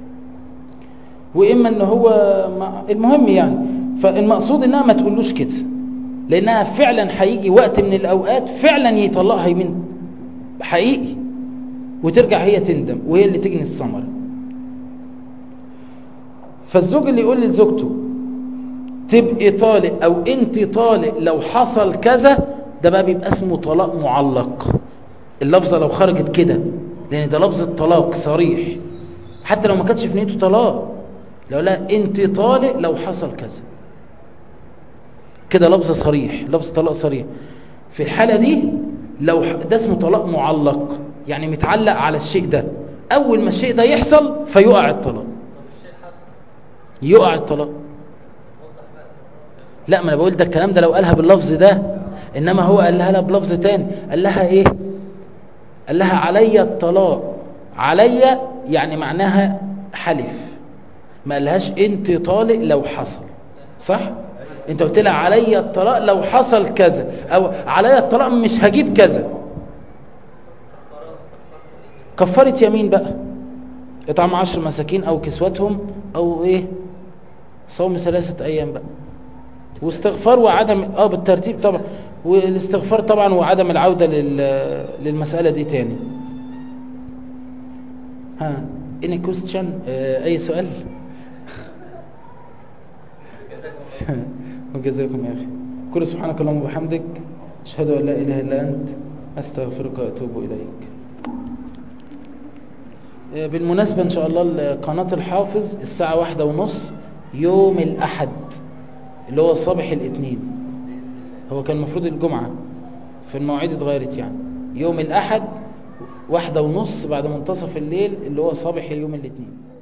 واما ان هو المهم يعني. فالمقصود انها ما تقولوش كده، لانها فعلا هيجي وقت من الاوقات فعلا يطلقها يمين حقيقي، وترجع هي تندم وهي اللي تجني الثمره. فالزوج اللي يقول لزوجته تبقي طالق او انت طالق لو حصل كذا، ده بقى بيبقى اسمه طلاق معلق. اللفظه لو خرجت كده، لان ده لفظ الطلاق صريح، حتى لو ما كانتش في نيته طلاق، لو لا انت طالق لو حصل كذا، كده لفظ صريح، لفظ طلاق صريح. في الحالة دي لو ده اسمه طلاق معلق، يعني متعلق على الشيء ده، اول ما الشيء ده يحصل فيقع الطلاق، يقع الطلاق. لا، ما انا بقول ده الكلام ده لو قالها باللفظ ده، انما هو قال لها بلفظ تاني. قال لها ايه؟ قال لها علي الطلاق. علي يعني معناها حلف، ما قالهاش انت طالق لو حصل. صح؟ انت قلت لها علي الطلاق لو حصل كذا، او علي الطلاق مش هجيب كذا. كفارة يمين بقى، اطعام 10 مساكين او كسوتهم او ايه، صوم 3 ايام بقى، واستغفار وعدم بالترتيب طبعا، والاستغفار طبعا وعدم العودة للمسألة دي تاني. ها any question؟ اي سؤال؟ وجزاكم يا اخي. كل سبحانك اللهم وبحمدك، اشهد ان لا اله الا انت، استغفرك واتوب اليك. بالمناسبة ان شاء الله قناة الحافظ الساعة 1:30 يوم الاحد اللي هو صباح الاثنين، هو كان المفروض الجمعة، في المواعيد اتغيرت يعني، يوم الاحد 1:30 بعد منتصف الليل اللي هو صباح يوم الاثنين.